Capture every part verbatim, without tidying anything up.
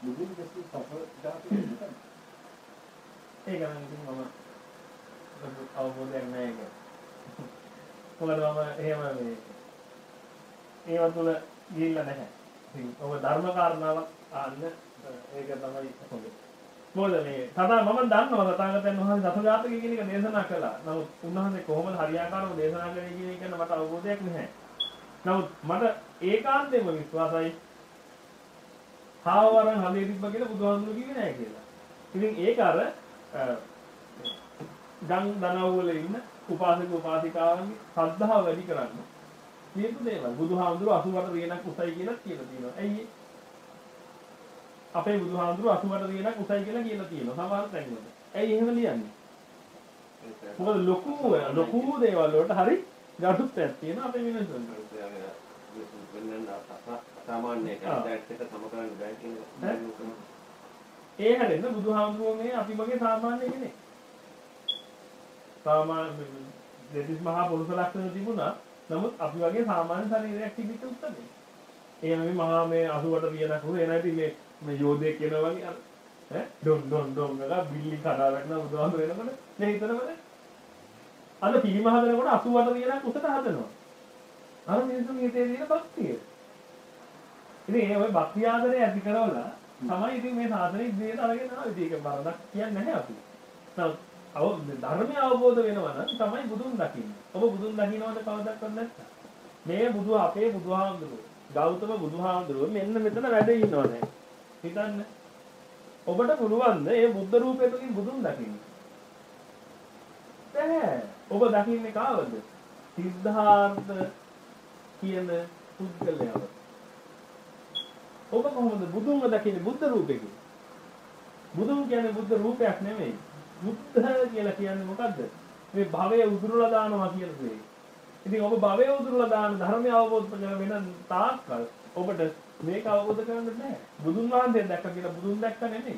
මුලින් දැසි සතර ධාතු දෙකක්. ඒක නම් ඉතින් මම අවබෝධයක් නැහැ ඒක. මොකද මම එහෙම මේ ඒව තුළ ගිහිල්ලා නැහැ. ඉතින් ඔබ ධර්ම කාරණාවක් ආන්න ඒක තමයි හොඳ. මොකද මේ තදා මම දන්නවා තථාගතයන් වහන්සේ දසජාතකය කියන එක දේශනා කළා. නමුත් උන්වහන්සේ කොහොමද හරියාකාරව දේශනා කළේ කියන එක ගැන මට අවබෝධයක් නැහැ. නමුත් මට ඒකාන්තයෙන්ම විශ්වාසයි හාවරන් හදේ තිබ්බ කියලා බුදුහාමුදුරුවෝ කිව්වේ නැහැ කියලා. ඉතින් ඒක අර ගම් දනව් වල ඉන්න උපාසක උපාසිකාවන්ගේ ශ්‍රද්ධාව වැඩි කරන්න කියපු දේවල්. බුදුහාමුදුරුවෝ අසූ අට දිනක් උසයි කියලා කියලා තියෙනවා. ඇයි අපේ බුදුහාමුදුරුවෝ අසූ අට දිනක් උසයි කියලා කියලා තියෙනවා සමහර තැන්වල. ඇයි එහෙම ලියන්නේ? මොකද ලොකු ලොකු දේවල් වලට හරි ගැටුත්වයක් තියෙනවා අපේ මිනිස්සුන්ට. සාමාන්‍ය කන්ටැක්ට් එක සම කරන්න බෑ කියන ඒ හැරෙන්න බුදුහාමුදුරුවෝ මේ අපි වගේ සාමාන්‍ය කෙනෙක්. සාමාන්‍ය දෙතිස් මහා පුරුෂ ලක්ෂණ තිබුණා. නමුත් අපි වගේ සාමාන්‍ය ශරීරයක් තිබිට උත්තරේ. ඒ මේ මහා මේ අසූ අට දිනක් උනේ නැති මේ මේ යෝධයෙක් කියනවා වගේ අර ඈ ඩොන් ඩොන් ඩොන් ගා බිල්ලි කඩා වැටෙනවා බුදුහාමුදුරුවෝ එනකොට මේ හිතනවද? අද පිළිම හදනකොට අසූ අට දිනක් උසට හදනවා. අර මිනිස්සුන් හිතේ තියෙන භක්තිය. ඉතින් ඒ වගේ භක්ති ආදරය ඇති කරවලා තමයි ඉතින් මේ සාසනෙ ඉදිරියට අරගෙන ආවේ. ඒක බරක් කියන්නේ නැහැ අපි. නමුත් අව ධර්මය අවබෝධ වෙනවා නම් තමයි බුදුන් දකින්නේ. ඔබ බුදුන් දකින්නවද කවදාවත් නැත්නම්. මේ බුදු අපේ බුදුහාමුදුරුවෝ ගෞතම බුදුහාමුදුරුවෝ මෙන්න මෙතන වැඩ ඉන්නවනේ. හිතන්න. ඔබට පුළුවන් ද මේ බුද්ධ රූපයෙන් බුදුන් දකින්න? බැහැ. ඔබ දකින්නේ කාවද? සිද්ධාර්ථ කියන පුද්ගලයාව. ඔබ කොහොමද බුදුන්ව දකින්නේ බුද්ධ රූපෙකින්? බුදුන් කියන්නේ බුද්ධ රූපයක් නෙමෙයි. බුද්ධ කියලා කියන්නේ මොකද්ද? මේ භවය උදුරලා දානවා කියන දේ. ඉතින් ඔබ භවය උදුරලා දාන ධර්මය අවබෝධ කරගෙන වෙන තාක්කල් ඔබට මේක අවබෝධ කරගන්න බෑ. බුදුන් වහන්සේ දැක්ක කියලා බුදුන් දැක්ක නෙමෙයි.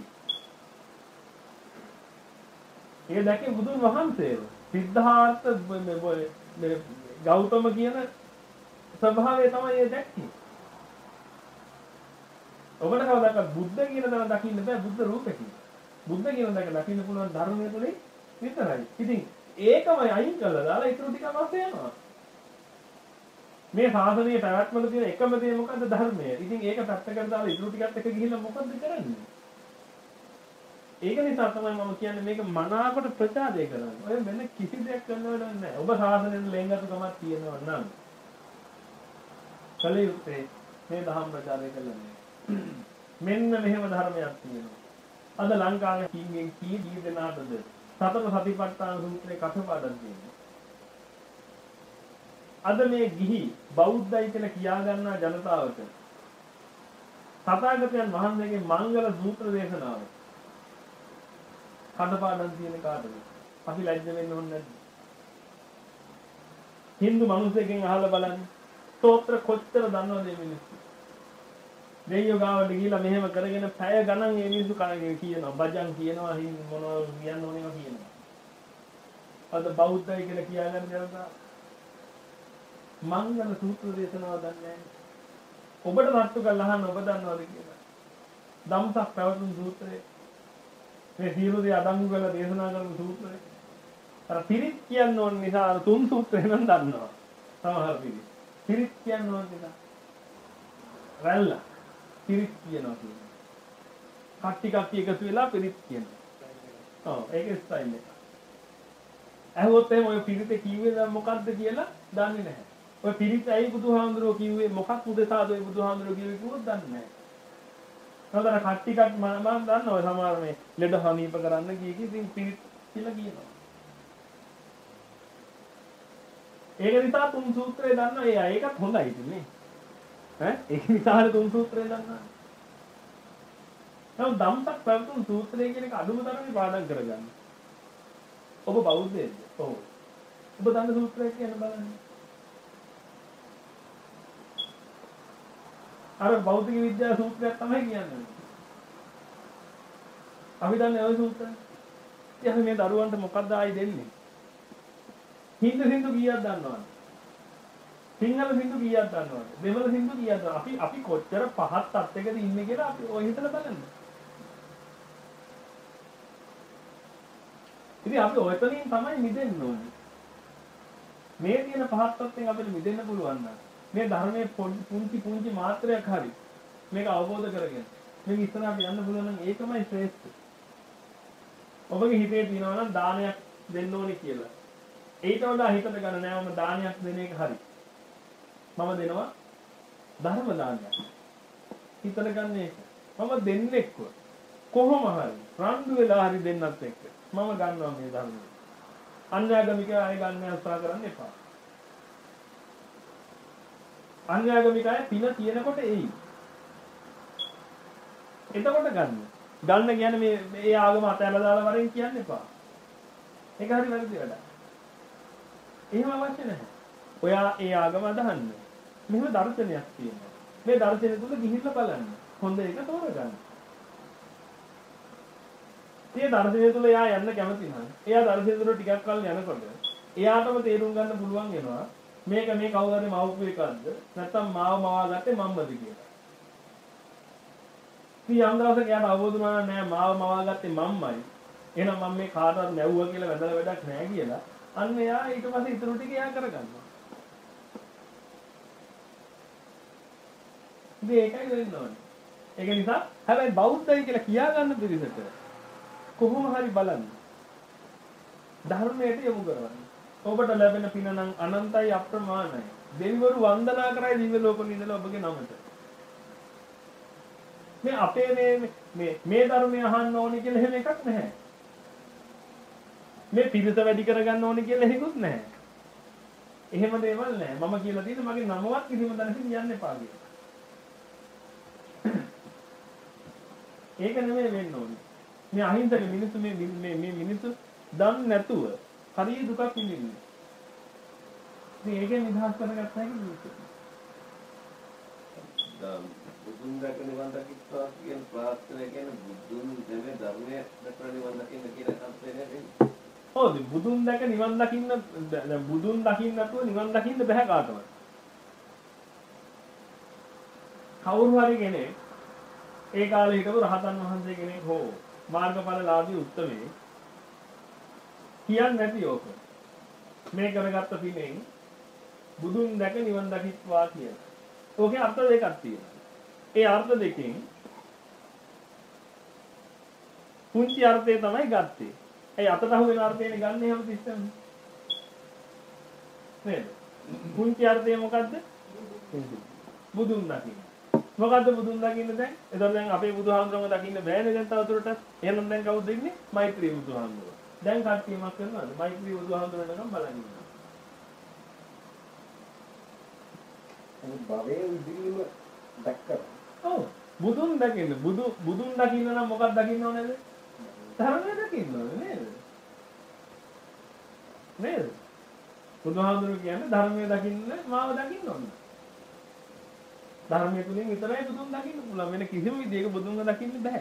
ඒ දැක්කේ බුදුන් වහන්සේව. සිද්ධාර්ථ මේ ගෞතම කියන ස්වභාවය තමයි ඒ දැක්කේ. ඔබට කවදාවත් බුද්ධ කියන දේ දකින්න බෑ බුද්ධ රූපෙකින්. බුද්ධ කියන දේ දකින්න පුළුවන් ධර්මයේ තුලින් විතරයි. ඉතින් ඒකමයි අයින් කළා දාලා ඊටු ටික අවශ්‍ය වෙනවා. මේ සාසනීය පැවැත්මල තියෙන එකම දේ මොකද්ද ධර්මය. ඉතින් ඒක පැත්තකට දාලා ඊටු ටිකත් එක ගිහිල්ලා මොකද්ද කරන්නේ? ඒක නිසා තමයි මම කියන්නේ මේක මනාවකට ප්‍රචාරය කරන්න. ඔය වෙන කිසි දෙයක් කරන්නවද නැහැ. ඔබ සාසනයෙන් ලෙන්ගතුකමක් තියෙනවා නම් කලියුත්තේ මේ ධර්ම ප්‍රචාරය කළා. මෙන්න මෙහෙම ධර්මයක් තියෙනවා. අද ලංකාවේ කීයෙන් කී දී දෙනාටද සතර සතිපට්ඨාන සූත්‍රයේ කටපාඩම් තියෙනවා. අද මේ ගිහි බෞද්ධයි කියලා කියා ගන්නා ජනතාවට තථාගතයන් වහන්සේගේ මංගල සූත්‍ර දේශනාව කටපාඩම් තියෙන කාටද? අපි ලැජ්ජ වෙන්න ඕනේ නැද්ද? Hindu මිනිස්සුන්ගෙන් අහලා බලන්න. ස්තෝත්‍ර කොච්චර දන්නවද මේ මිනිස්සු? දෙයියෝ ගාවට ගිහිල්ලා මෙහෙම කරගෙන පැය ගණන් මේ මිනිස්සු කනගේ කියනවා බජන් කියනවා මොනවා කියන්න ඕනේව කියනවා. අද බෞද්ධයි කියලා කියාගන්න ජනතාව මංගල සූත්‍ර දේශනාව දන්නේ නැහැ. ඔබට රට්ටු කරලා අහන්න ඔබ දන්නවද කියලා. ධම්සක් පැවතුම් සූත්‍රය මේ සියලු දේ අඩංගු කරලා දේශනා කරන සූත්‍රය. අර පිරිත් කියන්න ඕන නිසා අර තුන් සූත්‍රය නම් දන්නවා. සමහර පිරිත්. පිරිත් කියන්න ඕන නිසා. රැල්ල පිරිත් කියනවා කියන්නේ. කට්ටි කට්ටි එකතු වෙලා පිරිත් කියනවා. ඔව් ඒකේ ස්ටයිල් එක. අහුවොත් එහෙම ඔය පිරිතේ කිව්වේ මොකක්ද කියලා දන්නේ නැහැ. ඔය පිරිත් ඇයි බුදුහාමුදුරුවෝ කිව්වේ මොකක් උදෙසාද ඔය බුදුහාමුදුරුවෝ කිව්වේ කිව්වොත් දන්නේ නැහැ. නේද කට්ටි කට් මම දන්නවා සමහර මේ ලෙඩ හනීප කරන්න කී කී ඉතින් පිරිත් කියලා කියනවා. ඒක නිසා තුන් සූත්‍රය දන්නවා. ඒ ඒකත් හොඳයි ඉතින් නේ. ඈ ඒක නිසා තුන් සූත්‍රය දන්නවා. නමුත් ධම්සක් පැවතුම් සූත්‍රය කියන එක අඩුම තරමේ පාඩම් කරගන්න. ඔබ බෞද්ධයෙක්ද? ඔව්. ඔබ දන්න සූත්‍රයක් කියන්න බලන්න. අර භෞතික විද්‍යා සූත්‍රයක් තමයි කියන්නේ. අපි දන්නේ ওই සූත්‍රය. ඉතින් මේ දරුවන්ට මොකක්ද ආයි දෙන්නේ? හින්දු හින්දු කීයක් දන්නවද? සිංහල සින්දු කීයක් දන්නවද? දෙමළ සින්දු කීයක් දන්නවද? අපි අපි කොච්චර පහත් තත්යකද ඉන්නේ කියලා අපි ඔය හිතලා බලන්න. ඉතින් අපි ඔයතනින් තමයි මිදෙන්න ඕනේ. මේ තියෙන පහත් තත්යෙන් අපිට මිදෙන්න පුළුවන් නම් මේ ධර්මයේ පුංචි පුංචි මාත්‍රයක් හරි මේක අවබෝධ කරගෙන මේක ඉස්සරහට යන්න පුළුවන් නම් ඒකමයි ශ්‍රේෂ්ඨ. ඔබගේ හිතේ තියෙනවා නම් දානයක් දෙන්න ඕනේ කියලා. ඊට වඩා හිතට ගන්න නෑ මම දානයක් දෙන එක හරි. මම දෙනවා ධර්ම දානයක්. හිතට ගන්න එක. මම දෙන්නෙක්ව කොහොම හරි රණ්ඩු වෙලා හරි දෙන්නත් එක්ක මම ගන්නවා මේ ධර්මය. අන්‍යාගමික අය ගන්න උත්සාහ කරන්න එපා. අන්‍යාගමික අය පින තියෙනකොට එයි. එතකොට ගන්න. ගන්න කියන්නේ මේ මේ ආගම අතහැරලා දාලා වරෙන් කියන්න එපා. ඒක හරි වැරදි වැඩක්. එහෙම අවශ්‍ය නැහැ. ඔයා ඒ ආගම අදහන්න. මෙහෙම දර්ශනයක් තියෙනවා. මේ දර්ශනය තුල ගිහිල්ලා බලන්න. හොඳ එක තෝරගන්න. මේ දර්ශනය තුල එයා යන්න කැමති නම් එයා දර්ශනය තුල ටිකක් කල් යනකොට එයාටම තේරුම් ගන්න පුළුවන් වෙනවා මේක මේ කවුරු හරි මවපු එකක්ද නැත්නම් මාව මවා ගත්තේ මම්මද කියලා. ඉතින් යම් දවසක එයාට අවබෝධ වුණා නෑ මාව මවා ගත්තේ මම්මයි. එහෙනම් මම මේ කාටවත් නැවුවා කියලා වැදලා වැඩක් නෑ කියලා. අන්න එයා ඊට පස්සේ ඉතුරු ටික එයා කරගන්නවා. ඉතින් ඒකයි වෙන්න ඕනේ. ඒක නිසා හැබැයි බෞද්ධයි කියලා කියා ගන්න පිළිසෙට කොහොම හරි බලන්න. ධර්මයට යොමු කරවන්න. ඔබට ලැබෙන පින නම් අනන්තයි අප්‍රමාණයි. දෙවිවරු වන්දනා කරයි දිව්‍ය ලෝකෙ ඉඳලා ඔබගේ නමට. මේ අපේ මේ මේ මේ ධර්මය අහන්න ඕනේ කියලා එහෙම එකක් නැහැ. මේ පිරිස වැඩි කරගන්න ඕනේ කියලා එහෙකුත් නැහැ. එහෙම දේවල් නැහැ. මම කියලා තියෙන්නේ මගේ නමවත් කිසිම දැනකින් කියන්න එපා කියලා. ඒක නෙමෙයි වෙන්න ඕනේ. මේ අහිංසක මිනිස්සු මේ මේ මේ මිනිස්සු දන්නේ නැතුව හරිය දුකක් විඳින්නේ. ඉතින් ඒකෙන් නිදහස් කරගත්ත හැකි මිනිස්සු. බුදුන් දැක නිවන් දකිත්වා කියන ප්‍රාර්ථනා කියන්නේ බුදුන් දෙමේ ධර්මයේ දැක නිවන් දකින්න කියන කන්සේ නේද? ඔව් බුදුන් දැක නිවන් දකින්න දැන් බුදුන් දකින්න නැතුව නිවන් දකින්න බෑ කාටවත්. කවුරු හරි කෙනෙක් ඒ කාලේ හිටපු රහතන් වහන්සේ කෙනෙක් හෝ මාර්ගඵලලාභී උත්තමේ කියන්නේ නැති ඕක. මේ කරගත්ත පිනෙන් බුදුන් දැක නිවන් දකිත්වා කියන. ඕකේ අර්ථ දෙකක් තියෙනවා. ඒ අර්ථ දෙකෙන් පුංචි අර්ථය තමයි ගත්තේ. ඒ අතට අහු වෙන අර්ථයනේ ගන්න හැම තිස්සෙම. නේද? පුංචි අර්ථය මොකද්ද? බුදුන් දකින්න. මොකද්ද බුදුන් දකින්න දැන්? එතකොට දැන් අපේ බුදුහාමුදුරුවෝ දකින්න බෑනේ දැන් තවදුරටත්. එහෙනම් දැන් කවුද ඉන්නේ? මෛත්‍රී බුදුහාමුදුරුවෝ. දැන් කට්ටියමක් කරනවාද? මෛත්‍රී බුදුහාමුදුරුවෝ නම් බලන්න ඉන්නවා. ඒ භවයේ ඉදිරියම දැක්කම. ඔව්. බුදුන් දකින්න. බුදු බුදුන් දකින්න නම් මොකක්ද දකින්න ඕනේද? ධර්මය දකින්න ඕනේ නේද? නේද? බුදුහාමුදුරුවෝ කියන්නේ ධර්මය දකින්න මාව දකින්න ඕනේ. ධර්මයේ තුලින් විතරයි බුදුන් දකින්න පුළුවන්. වෙන කිසිම විදියක බුදුන්ව දකින්න බෑ.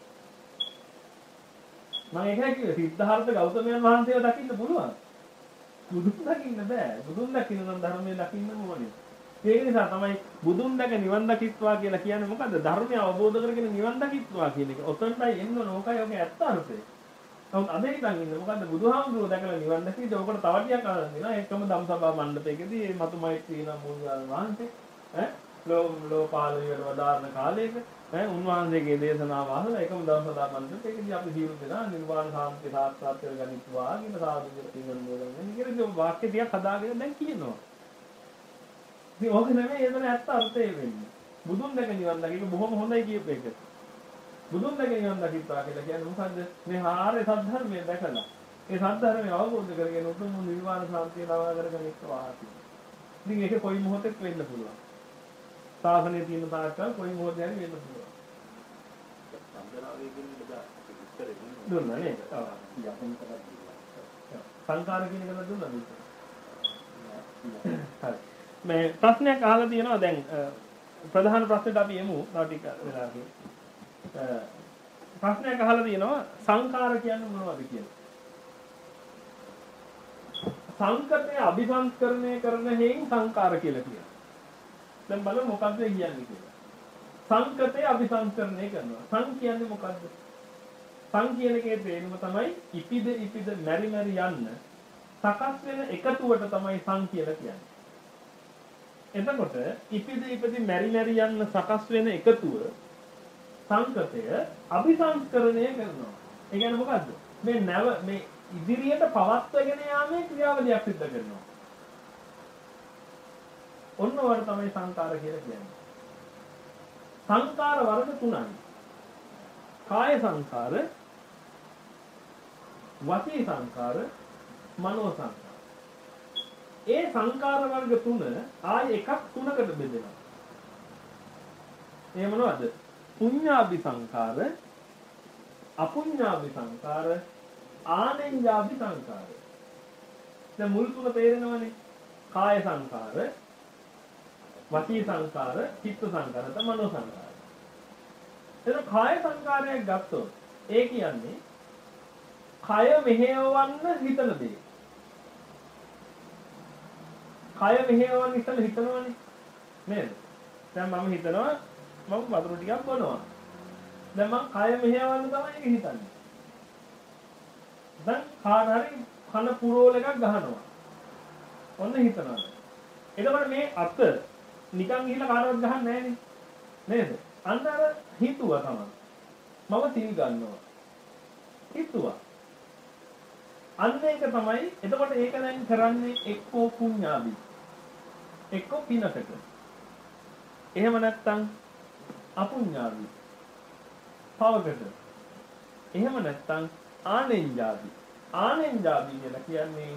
මම ඒකයි කිව්වේ සිද්ධාර්ථ ගෞතමයන් වහන්සේව දකින්න පුළුවන්. බුදුන් දකින්න බෑ. බුදුන් දකින්න නම් ධර්මයේ දකින්න ඕනේ. ඒක නිසා තමයි බුදුන් දැක නිවන් දකිත්වා කියලා කියන්නේ මොකද්ද? ධර්මය අවබෝධ කරගෙන නිවන් දකිත්වා කියන එක. ඔතනටයි එන්න ඕන. ඕකයි ඔගේ ඇත්ත අර්ථය. නමුත් අද හිතන් ඉන්නේ මොකද්ද? බුදුහාමුදුරුවෝ දැකලා නිවන් දැකීද ඔකට තව ටිකක් අරන් දෙනවා. ඒකම ධම්සභා මණ්ඩපයකදී මේ මතුමෛත්‍රී නම් මුල්ගාල් වහන්සේ ඈ ලෝ ලෝපාලියට වදාारण කාලයක ඈ උන්වහන්සේගේ දේශනාව අහලා ඒකම ධම්සභා මණ්ඩපයකදී අපි ජීවත් වෙනා නිර්වාණ සාන්තිය සාක්ෂාත් කරගනිත්වා කියන සාදු කියන මොකද කියන්නේ වාක්‍ය ටිකක් හදාගෙන දැන් කියනවා. ඉතින් ඕක නෙමෙයි එතන ඇත්ත අර්ථය වෙන්නේ. බුදුන් දැක නිවන් දකින්න බොහොම හොඳයි කියපු එක. බුදුන් දැක නිවන් දකිත්වා කියලා කියන්නේ මොකද්ද? මේ ආර්ය සත්‍ය දැකලා. ඒ සත්‍ය ධර්මය අවබෝධ කරගෙන උතුම් නිර්වාණ සාන්තිය ලබා කරගෙන ඉක්වා. ඉතින් ඒක කොයි මොහොතෙක වෙන්න පුළුවන්. සාසනයේ තියෙන තාක්කල් කොයි මොහොතේ හරි වෙන්න පුළුවන්. සම්දනාවේ කියන බදා ඉස්සරේ දුන්නා නේද? ඔව්. යපන් කරලා සංකාර කියන එක දුන්නා නේද? හරි. මේ ප්‍රශ්නයක් අහලා තියෙනවා දැන් ප්‍රධාන ප්‍රශ්නෙට අපි එමු තව ටික වෙලාවකින්. ප්‍රශ්නයක් අහලා තියෙනවා සංකාර කියන්නේ මොනවද කියලා. සංකතය අபிසංස්කරණය කරන හේයින් සංකාර කියලා කියනවා. දැන් බලමු මොකද්ද කියන්නේ කියලා. සංකතය අபிසංස්කරණය කරනවා. සං කියන්නේ මොකද්ද? සං කියන එකේ තේරුම තමයි ඉපිද ඉපිද මෙරි මෙරි යන්න සකස් වෙන එකතුවට තමයි සං කියලා කියන්නේ. එතකොට ඉපිද ඉපිද මෙරි මෙරි යන්න සකස් වෙන එකතුව සංකතය අபிසංස්කරණය කරනවා. ඒ කියන්නේ මොකද්ද? මේ නැව මේ ඉදිරියට පවත්වාගෙන යාමේ ක්‍රියාවලියක් සිදු කරනවා. ඔන්න වල තමයි සංකාර කියලා කියන්නේ. සංකාර වර්ග තුනයි. කාය සංකාර, වචී සංකාර, මනෝ සංකාර. ඒ සංකාර වර්ග තුන ආය එකක් තුනකට බෙදෙනවා. ඒ මොනවද? පුඤ්ඤාභි සංකාර, අපුඤ්ඤාභි සංකාර, ආනෙන්ජාභි සංකාර. දැන් මුල් තුන තේරෙනවනේ. කාය සංකාර, වචී සංකාර, චිත්ත සංකාර, මනෝ සංකාර. එතන කාය සංකාරයක් ගත්තොත් ඒ කියන්නේ කය මෙහෙයවන්න හිතන දේ. කය මෙහෙයවන්න ඉස්සෙල්ලා හිතනවනේ නේද? දැන් මම හිතනවා මම වතුර ටිකක් බොනවා. දැන් මම කය මෙහෙයවන්න තමයි ඒක හිතන්නේ. දැන් කාට හරි කන පුරෝල එකක් ගහනවා. ඔන්න හිතනවා. එතකොට මේ අත නිකන් ගිහිල්ලා කාටවත් ගහන්නේ නැහැනේ. නේද? අන්න අර හිතුවා තමයි. මම සිල් ගන්නවා. හිතුවා. අන්න ඒක තමයි. එතකොට ඒක දැන් කරන්නේ එක්කෝ පුඤ්ඤාභි. එක්කෝ පිනකට. එහෙම නැත්නම් අපුඤ්ඤාභි. පවකට. එහෙම නැත්නම් ආනෙන්ජාභි. ආනෙන්ජාභි කියලා කියන්නේ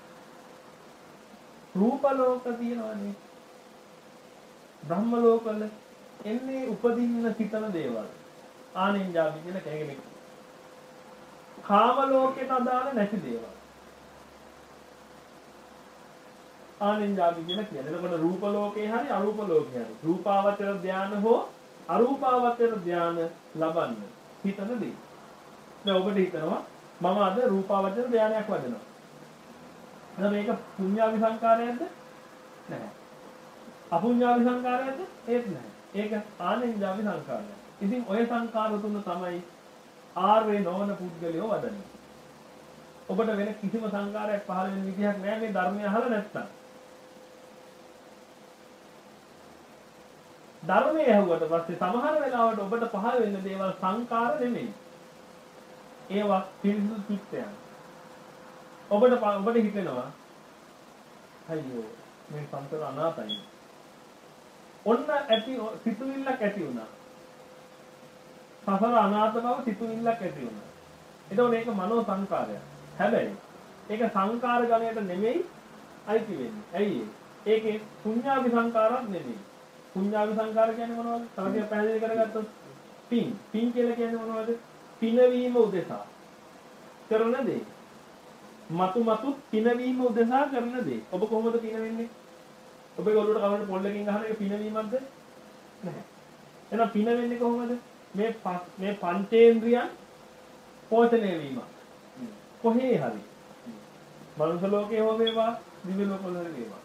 රූප ලෝක තියෙනවානේ. බ්‍රහ්ම ලෝකවල එන්නේ උපදින්න සිතන දේවල්. ආනෙන්ජාභි කියන කෙනෙක්. කාම ලෝකයට අදාළ නැති දේවල්. ආනෙන්ජාභි කියන කියන්නේ. එතකොට රූප ලෝකේ හරි අරූප ලෝකේ හරි රූපාවචර ධානය හෝ අරූපාවචර ධානය ලබන්න හිතන දේ. දැන් ඔබට හිතනවා මම අද රූපාවචර ධානයක් වඩනවා. එහෙනම් මේක පුඤ්ඤාභි සංකාරයක්ද? නැහැ. අපුඤ්ඤාභි සංකාරයක්ද? ඒත් නැහැ. ඒක ආනෙන්ජාභි සංකාරයක්. ඉතින් ඔය සංකාර තුන තමයි ආර්ය නොවන පුද්ගලයෝ වඩන්නේ. ඔබට වෙන කිසිම සංකාරයක් පහළ වෙන විදිහක් නැහැ මේ ධර්මය අහලා නැත්තම්. ධර්මය ඇහුවට පස්සේ සමහර වෙලාවට ඔබට පහළ වෙන දේවල් සංකාර නෙමෙයි. ඒවා පිරිසුදු චිත්තයන්. ඔබට ඔබට හිතෙනවා අයියෝ මේ සංතර අනාතයි. ඔන්න ඇති සිතුවිල්ලක් ඇති වුණා. සසර අනාත බව සිතුවිල්ලක් ඇති වුණා. එතකොට ඒක මනෝ සංකාරයක්. හැබැයි ඒක සංකාර ගණයට නෙමෙයි අයිති වෙන්නේ. ඇයි ඒ? ඒකේ පුඤ්ඤාභි සංකාරයක් නෙමෙයි. පුඤ්ඤාභි සංකාර කියන්නේ මොනවද? තවටියක් පැහැදිලි කරගත්තොත් පින්. පින් කියලා කියන්නේ මොනවද? පිනවීම උදෙසා කරන දේ. මතු මතු පිනවීම උදෙසා කරන දේ. ඔබ කොහොමද පින වෙන්නේ? ඔබේ ඔළුවට කවුරුත් පොල්ලකින් ගහන එක පිනවීමක්ද? නැහැ. එහෙනම් පින වෙන්නේ කොහොමද? මේ මේ පංචේන්ද්‍රියන් පෝෂණය වීම. කොහේ හරි. මනුෂ්‍ය ලෝකේ හෝ වේවා, දිව්‍ය ලෝකවල වේවා.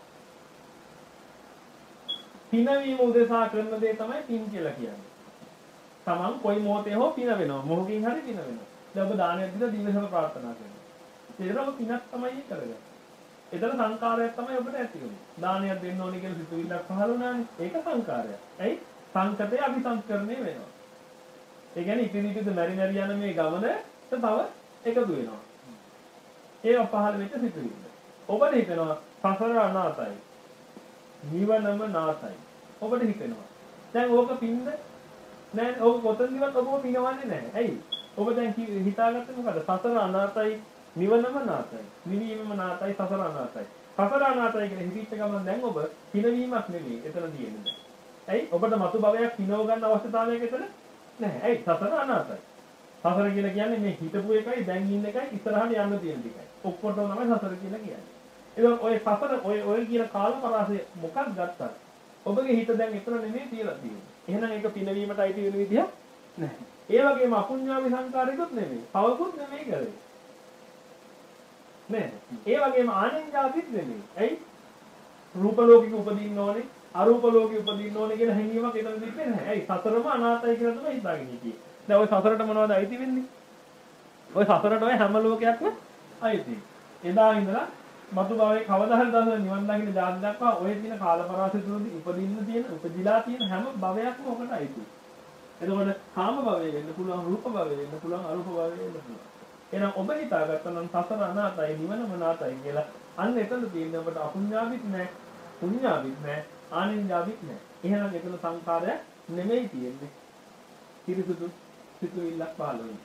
පිනවීම උදෙසා කරන දේ තමයි පින් කියලා කියන්නේ. තමන් කොයි මොහොතේ හෝ පින වෙනවා. මොහොකින් හරි පින වෙනවා. දැන් ඔබ දානයක් දීලා දිව්‍යසම ප්‍රාර්ථනා කරනවා. ඒතරම් පිනක් තමයි කරගන්නේ. ඒතර සංකාරයක් තමයි ඔබට ඇති වෙන්නේ. දානයක් දෙන්න ඕනේ කියලා සිතුවිල්ලක් පහළ වුණානේ. ඒක සංකාරයක්. ඇයි? සංකතය අபிසංස්කරණය වෙනවා. ඒ කියන්නේ ඉතිරිපිට මෙරි මෙරි යන මේ ගමනට තව එකතු වෙනවා. ඒව පහළ වෙච්ච සිතුවිල්ල. ඔබට හිතෙනවා සසර අනාතයි. නිවනම නාතයි. ඔබට හිතෙනවා. දැන් ඕක පින්ද? නෑ ඕක කොතනදිවත් ඔබව පිනවන්නේ නැහැ. ඇයි? ඔබ දැන් හිතාගත්තේ මොකද? සසර අනාතයි, නිවනම නාතයි. නිවීමම නාතයි, සසර අනාතයි. සසර අනාතයි කියන හිතීච්ච ගමන් දැන් ඔබ පිනවීමක් නෙමෙයි එතන තියෙන්නේ. ඇයි? ඔබට මතු භවයක් පිනව ගන්න අවශ්‍යතාවයක් එතන නැහැ. ඇයි? සසර අනාතයි. සසර කියලා කියන්නේ මේ හිතපු එකයි දැන් ඉන්න එකයි ඉස්සරහට යන්න තියෙන එකයි. ඔක්කොටම තමයි සසර කියලා කියන්නේ. ඒක ඔය සසර ඔය ඔය කියන කාල පරාසය මොකක් ගත්තත් ඔබගේ හිත දැන් එතන නෙමෙයි තියලා තියෙන්නේ. එහෙනම් ඒක පිනවීමට අයිති වෙන විදිහ නැහැ. ඒ වගේම අපුඤ්ඤාවි සංකාරිකුත් නෙමෙයි. පවකුත් නෙමෙයි කරේ. නේද? ඒ වගේම ආනෙන්ජාතිත් නෙමෙයි. ඇයි? රූප ලෝකෙක උපදින්න ඕනේ, අරූප ලෝකෙ උපදින්න ඕනේ කියන හැඟීමක් එතන දෙන්නේ නැහැ. ඇයි? සතරම අනාතයි කියලා තමයි හිතාගෙන හිටියේ. දැන් ওই සතරට මොනවද අයිති වෙන්නේ? ওই සතරට ඔය හැම ලෝකයක්ම අයිති. එදා ඉඳලා මතු භවයේ කවදා හරි දවසක නිවන් දකින්න ජාති දක්වා ඔය තියෙන කාලපරාසය තුළදී උපදින්න තියෙන උපදිලා තියෙන හැම භවයක්ම ඔකට අයිති. එතකොට කාම භවය වෙන්න පුළුවන්, රූප භවය වෙන්න පුළුවන්, අරූප භවය වෙන්න පුළුවන්. එහෙනම් ඔබ හිතාගත්තා නම් සසර අනාතයි, නිවනම අනාතයි කියලා. අන්න එතන තියෙන ඔබට අපුඤ්ඤාවිත් නැහැ, පුඤ්ඤාවිත් නැහැ, ආනිඤ්ඤාවිත් නැහැ. එහෙනම් එතන සංකාරයක් නෙමෙයි තියෙන්නේ. කිරිසුදු සිතුවිල්ලක් පහළ වෙන්නේ.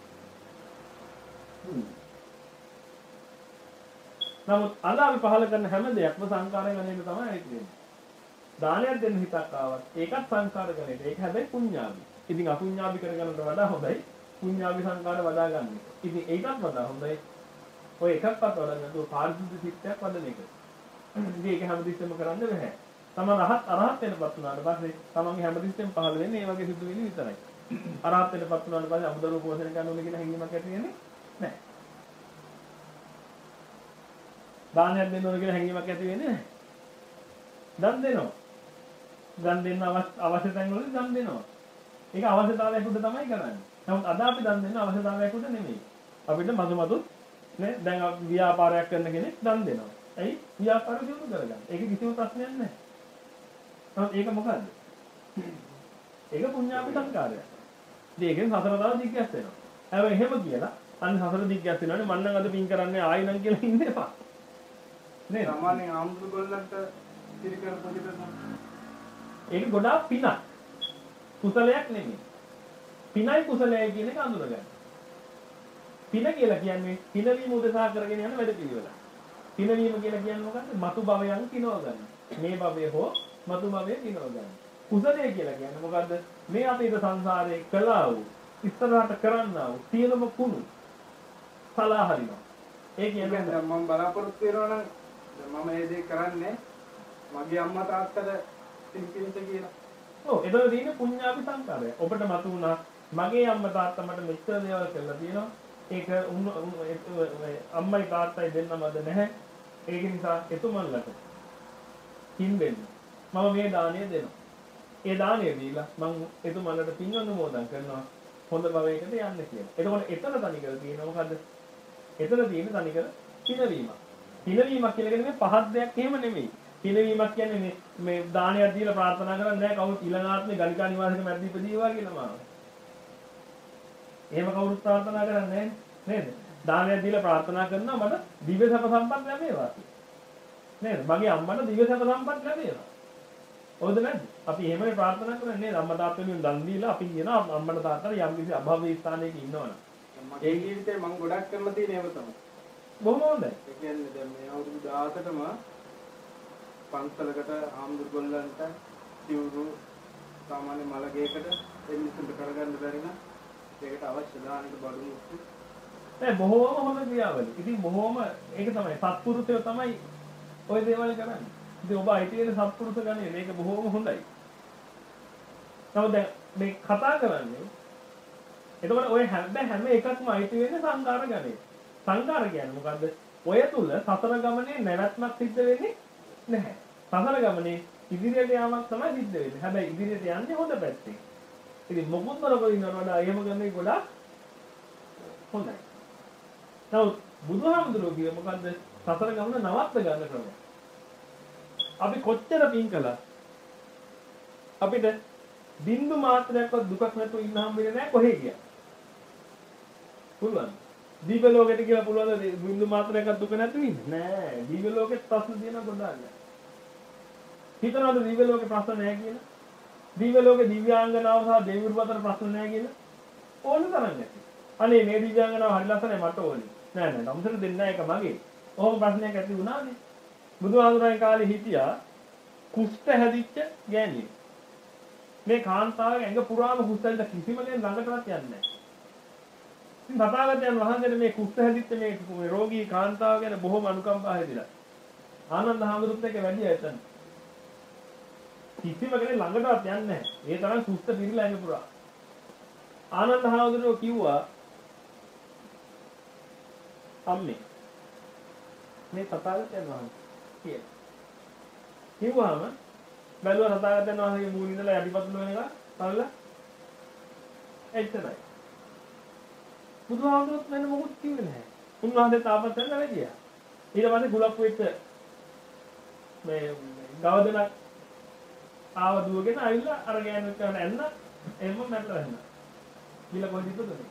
නමුත් අද අපි පහල කරන හැම දෙයක්ම සංකාර ගණයට තමයි අයිති වෙන්නේ. දානයක් දෙන්න හිතක් ආවත් ඒකත් සංකාර ගණයට. ඒක හැබැයි පුඤ්ඤාවි. ඉතින් අපුඤ්ඤාවි කරගන්නට වඩා හොඳයි පුඤ්ඤාවි සංකාර වඩා ගන්න. ඉතින් ඒකත් වඩා හොඳයි ඔය එකක්වත් වඩා නැතුව පාරිශුද්ධ චිත්තයක් වඩන එක. ඉතින් ඒක හැමදෙස්සෙම කරන්න බෑ. තමන් රහත් අරහත් වෙනපත් උනාට පස්සේ තමන්ගේ හැමදෙස්සෙම පහළ වෙන්නේ මේ වගේ සිදුවෙලි විතරයි. අරහත් වෙනපත් උනාට පස්සේ අමුදරුව පෝෂණය කරන්න ඕනේ කියන හැඟීමක් ඇති වෙන්නේ නැහැ. දානයක් දෙන්න ඕන කියලා හැඟීමක් ඇති වෙන්නේ නැහැ. දන් දෙනවා. දන් දෙන්න අවශ්‍ය තැන් වලදී දන් දෙනවා. ඒක අවශ්‍යතාවයක් උඩ තමයි කරන්නේ. නමුත් අද අපි දන් දෙන්න අවශ්‍යතාවයක් උඩ නෙමෙයි. අපිට මතු මතු නේ දැන් ව්‍යාපාරයක් කරන කෙනෙක් දන් දෙනවා. ඇයි? ව්‍යාපාර දියුණු කරගන්න. ඒක කිසිම ප්‍රශ්නයක් නැහැ. නමුත් ඒක මොකද්ද? ඒක පුණ්‍යාපි සංකාරයක්. ඉතින් ඒකෙන් සතර තව දිග්ගැස් වෙනවා. හැබැයි එහෙම කියලා අන්න සතර දිග්ගැස් වෙනවනේ මම නම් අද පින් කරන්නේ ආයි නම් කියලා ඉන්න එපා. නේ සාමාන්‍යයෙන් ආම්දුරු ගොල්ලන්ට පිළිකර පොදිට ඒක ගොඩාක් පිනක්. කුසලයක් නෙමෙයි. පිනයි කුසලයයි කියන එක අඳුරගන්න. පින කියලා කියන්නේ පිනවීම උදෙසා කරගෙන යන වැඩ පිළිවෙල. පිනවීම කියලා කියන්නේ මොකද්ද? මතු භවයන් පිනව ගන්න. මේ භවයේ හෝ මතු භවයේ පිනව ගන්න. කුසලය කියලා කියන්නේ මොකද්ද? මේ අතීත සංසාරේ කළා වූ ඉස්සරහට කරන්නා වූ සියලුම කුණු සලා හරිනවා. ඒ කියන්නේ දැන් මම බලාපොරොත්තු වෙනවා නම් මම මේ දේ කරන්නේ මගේ අම්මා තාත්තට පින්පින්ත කියලා. ඔව් එතන තියෙන පුණ්‍යාපි සංකාරය. ඔබට මතු වුණා මගේ අම්මා තාත්තා මට මෙච්චර දේවල් කළා තියෙනවා. ඒක අම්මයි තාත්තයි දෙන්නමද නැහැ. ඒක නිසා එතුමන්ලට පින් දෙන්න. මම මේ දාණය දෙනවා. ඒ දාණය දීලා මම එතුමන්ලට පින් අනුමෝදන් කරනවා. හොඳ භවයකට යන්න කියලා. එතකොට එතන තනිකර තියෙනවා මොකද්ද? එතන තියෙන තනිකර පිනවීමක්. පිනවීමක් කියලා කියන්නේ පහත් දෙයක් එහෙම නෙමෙයි. පිනවීමක් කියන්නේ මේ මේ දානයක් දීලා ප්‍රාර්ථනා කරන්නේ නැහැ කවුරුත් ඊළඟාත්මේ ගලිකා නිවාසෙක මැද්ද ඉපදීවා කියලා මාව. එහෙම කවුරුත් ප්‍රාර්ථනා කරන්නේ නැහැ නේද? දානයක් දීලා ප්‍රාර්ථනා කරනවා මට දිව්‍ය සැප සම්පත් ලැබේවා කියලා. නේද? මගේ අම්මට දිව්‍ය සැප සම්පත් ලැබේවා. හොඳ නැද්ද? අපි එහෙමනේ ප්‍රාර්ථනා කරන්නේ නේද? අම්මා තාත්තගෙන් දන් දීලා අපි කියනවා අම්මට තාත්තට යම් කිසි අභාවී ස්ථානයක ඉන්නවනම්. මගේ ජීවිතේ මම ගොඩක් කරලා තියෙන ඒවා තමයි. බොහොම හොඳයි. ඒ කියන්නේ දැන් මේ අවුරුදු දහසටම පන්සලකට ආම්දුරු ගොල්ලන්ට සිවුරු සාමාන්‍ය මලගේකට එන්නිසුන්ට කරගන්න බැරි නම් ඒකට අවශ්‍ය දානක බඩු මුක්ති. ඒ බොහොම හොඳ ක්‍රියාවලිය. ඉතින් බොහොම ඒක තමයි සත්පුරුෂයෝ තමයි ওই දේවල් කරන්නේ. ඉතින් ඔබ අයිති වෙන සත්පුරුෂ ගණය මේක බොහොම හොඳයි. නමුත් දැන් මේ කතා කරන්නේ එතකොට ඔය හැම හැම එකක්ම අයිති වෙන්නේ සංකාර ගණේ. සංකාර කියන්නේ මොකද්ද? ඔය තුල සතර ගමනේ නැවැත්මක් සිද්ධ වෙන්නේ නැහැ. සතර ගමනේ ඉදිරියට යාමක් තමයි සිද්ධ වෙන්නේ. හැබැයි ඉදිරියට යන්නේ හොඳ පැත්තෙන්. ඉතින් මොකුත් නරක ඉන්නවට වඩා එහෙම ගන්නේ ගොඩාක් හොඳයි. නමුත් බුදුහාමුදුරුවෝ කියේ මොකද්ද? සතර ගමන නවත්ත ගන්න ක්‍රමය. අපි කොච්චර පින් කළා අපිට බින්දු මාත්‍රයක්වත් දුකක් නැතුව ඉන්න හම්බෙන්නේ නැහැ කොහේ ගියා. පුළුවන්. දීප ලෝකෙට කියලා පුළුවන් බින්දු මාත්‍රයක්වත් දුක නැතුව ඉන්න. නෑ. දීප ලෝකෙත් ප්‍රශ්න තියෙනවා ගොඩාක්. හිතනවාද දීප ලෝකේ ප්‍රශ්න නැහැ කියලා? දීප ලෝකේ දිව්‍යාංගනාව සහ දෙවිවරු අතර ප්‍රශ්න නැහැ කියලා? ඕන තරම් නැති. අනේ මේ දිව්‍යාංගනාව හරි ලස්සනයි මට ඕනේ. නෑ නෑ නම්සර දෙන්න එක මගේ. ඔහොම ප්‍රශ්නයක් ඇති වුණානේ. බුදුහාමුදුරන් කාලේ හිටියා කුෂ්ඨ හැදිච්ච ගෑණියෙක්. මේ කාන්තාවගේ ඇඟ පුරාම කුෂ්ඨෙන්ද කිසිම කෙනෙක් ළඟටවත් යන්නේ නැහැ. ඉතින් තථාගතයන් වහන්සේට මේ කුෂ්ඨ හැදිච්ච මේ රෝගී කාන්තාව ගැන බොහොම අනුකම්පා හැදිලා. ආනන්ද හාමුදුරුවොත් එක්ක වැඩි ඇතන. කිසිම කෙනෙක් ළඟටවත් යන්නේ නැහැ. ඒ තරම් කුෂ්ඨ පිරීලා ඇඟ පුරා. ආනන්ද හාමුදුරුවෝ කිව්වා අම්මේ මේ තථාගතයන් වහන්සේ කියලා. කිව්වම බැලුවා තථාගතයන් වහන්සේගේ මූලින් ඉඳලා යටිපතුල වෙනකන් බලලා එච්චරයි. බුදුහාමුදුරුවෝ වෙන මොකුත් කිව්වේ නැහැ. උන්වහන්සේ තාපස් වෙන්න වැඩියා. ඊට පස්සේ කුලප්පු වෙච්ච මේ ගවදනක් ආව දුවගෙන ආවිල්ලා අර ගෑනුත් කරන ඇන්න එම්ම මැරලා වෙනවා. කියලා කොහෙද ඉපදුනේ?